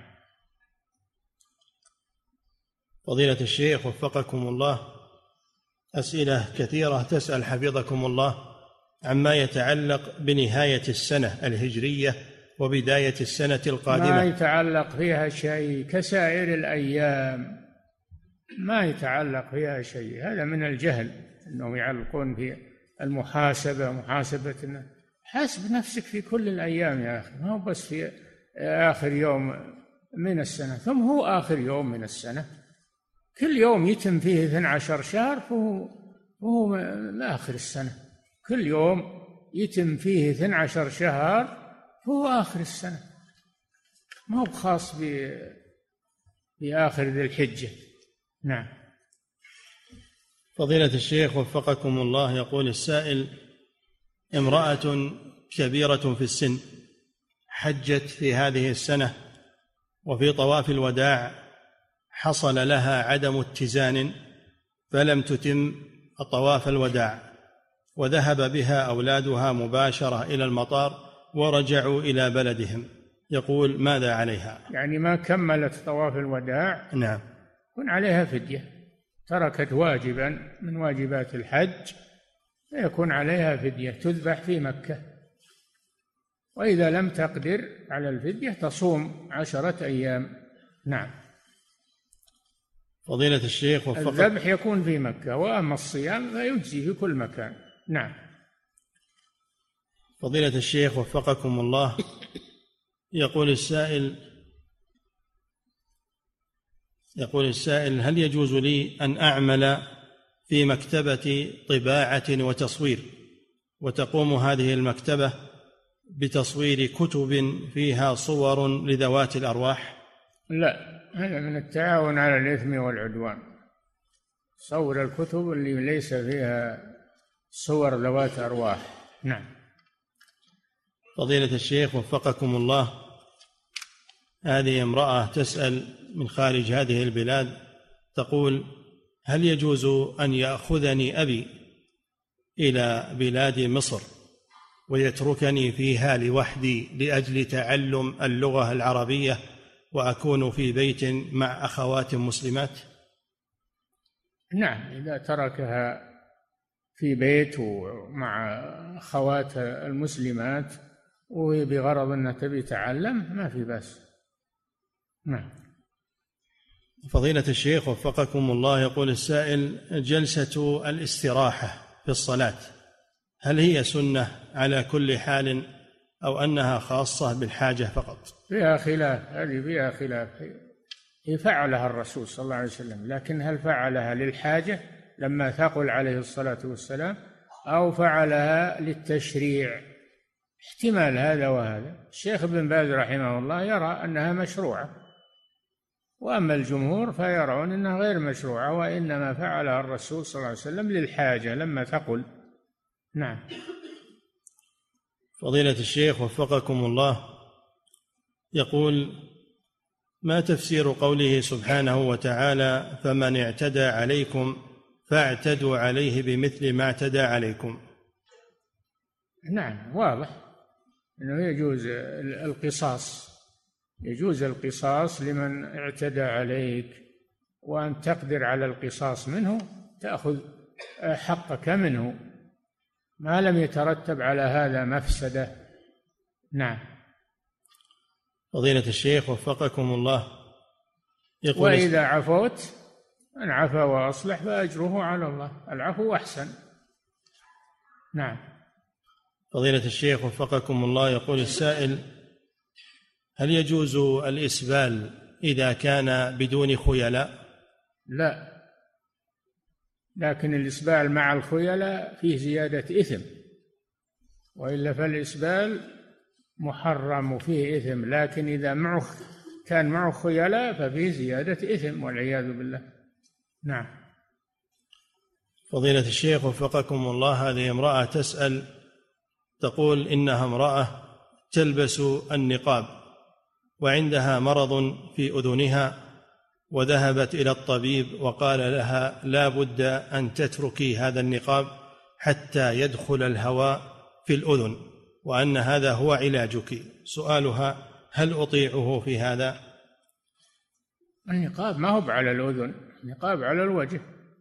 فضيلة الشيخ وفقكم الله، أسئلة كثيرة تسأل حفظكم الله عما يتعلق بنهاية السنة الهجرية وبداية السنة القادمة. ما يتعلق فيها شيء كسائر الأيام، ما يتعلق فيها شيء. هذا من الجهل أنهم يعلقون في محاسبة. حاسب نفسك في كل الأيام يا أخي، ما هو بس في آخر يوم من السنة. ثم هو آخر يوم من السنة، كل يوم يتم فيه 12 شهر فهو آخر السنة. كل يوم يتم فيه 12 شهر فهو آخر السنة، ما هو خاص بآخر ذي الحجة. نعم. فضيلة الشيخ وفقكم الله، يقول السائل: امرأة كبيرة في السن حجت في هذه السنة، وفي طواف الوداع حصل لها عدم اتزان فلم تتم طواف الوداع، وذهب بها أولادها مباشرة إلى المطار ورجعوا إلى بلدهم، يقول: ماذا عليها؟ يعني ما كملت طواف الوداع. نعم. يكون عليها فدية، تركت واجبا من واجبات الحج فيكون عليها فدية تذبح في مكة، وإذا لم تقدر على الفدية تصوم 10 أيام. نعم. فضيلة الشيخ الذبح يكون في مكة، وأما الصيام فيجزي في كل مكان. نعم. فضيلة الشيخ وفقكم الله، يقول السائل: يقول السائل: هل يجوز لي أن أعمل في مكتبة طباعة وتصوير، وتقوم هذه المكتبة بتصوير كتب فيها صور لذوات الأرواح؟ لا، هذا من التعاون على الإثم والعدوان. صور الكتب اللي ليس فيها صور ذوات أرواح. نعم. فضيلة الشيخ وفقكم الله، هذه امرأة تسأل من خارج هذه البلاد، تقول: هل يجوز أن يأخذني أبي إلى بلاد مصر ويتركني فيها لوحدي لأجل تعلم اللغة العربية وأكون في بيت مع أخوات مسلمات؟ نعم، إذا تركها في بيت ومع أخوات المسلمات وبغرض أنها تبي تعلم ما في بأس. نعم. فضيلة الشيخ وفقكم الله، يقول السائل: جلسة الاستراحة في الصلاة هل هي سنة على كل حال أو أنها خاصة بالحاجة فقط؟ فيها خلاف، هذه فيها خلاف. هي فعلها الرسول صلى الله عليه وسلم، لكن هل فعلها للحاجة لما ثقل عليه الصلاة والسلام أو فعلها للتشريع؟ احتمال هذا وهذا. الشيخ ابن باز رحمه الله يرى أنها مشروعة، وأما الجمهور فيرون أنها غير مشروعة، وإنما فعلها الرسول صلى الله عليه وسلم للحاجة لما ثقل. نعم. فضيلة الشيخ وفقكم الله، يقول: ما تفسير قوله سبحانه وتعالى: فمن اعتدى عليكم فاعتدوا عليه بمثل ما اعتدى عليكم؟ نعم، واضح أنه يجوز القصاص، يجوز القصاص لمن اعتدى عليك، وأن تقدر على القصاص منه تأخذ حقك منه ما لم يترتب على هذا مفسدة. نعم. فضيلة الشيخ وفقكم الله، يقول: وإذا عفوت من عفا وأصلح فأجره على الله، العفو أحسن. نعم. فضيلة الشيخ وفقكم الله، يقول السائل: هل يجوز الإسبال إذا كان بدون خيلاء؟ لا، لكن الإسبال مع الخيلاء فيه زيادة إثم، وإلا فالإسبال محرم وفيه إثم، لكن إذا كان معه خيلاء ففيه زيادة إثم والعياذ بالله. نعم. فضيلة الشيخ وفقكم الله، هذه امرأة تسأل، تقول إنها امرأة تلبس النقاب وعندها مرض في أذنها، وذهبت إلى الطبيب وقال لها لا بد أن تتركي هذا النقاب حتى يدخل الهواء في الأذن، وأن هذا هو علاجك. سؤالها: هل أطيعه في هذا؟ النقاب ما هو على الأذن، النقاب على الوجه،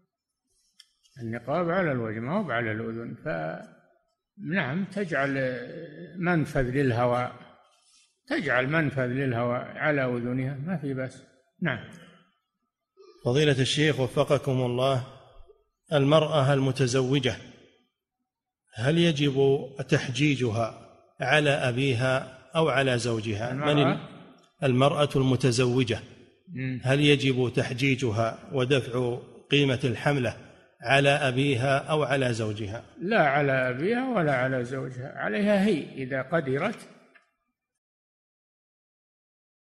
النقاب على الوجه ما هو على الأذن، فنعم تجعل منفذ للهواء، تجعل منفذ للهواء على أذنها ما في بأس. نعم. فضيلة الشيخ وفقكم الله، المرأة المتزوجة هل يجب تحجيجها على أبيها أو على زوجها؟ المرأة المتزوجة هل يجب تحجيجها ودفع قيمة الحملة على أبيها أو على زوجها؟ لا على أبيها ولا على زوجها، عليها هي إذا قدرت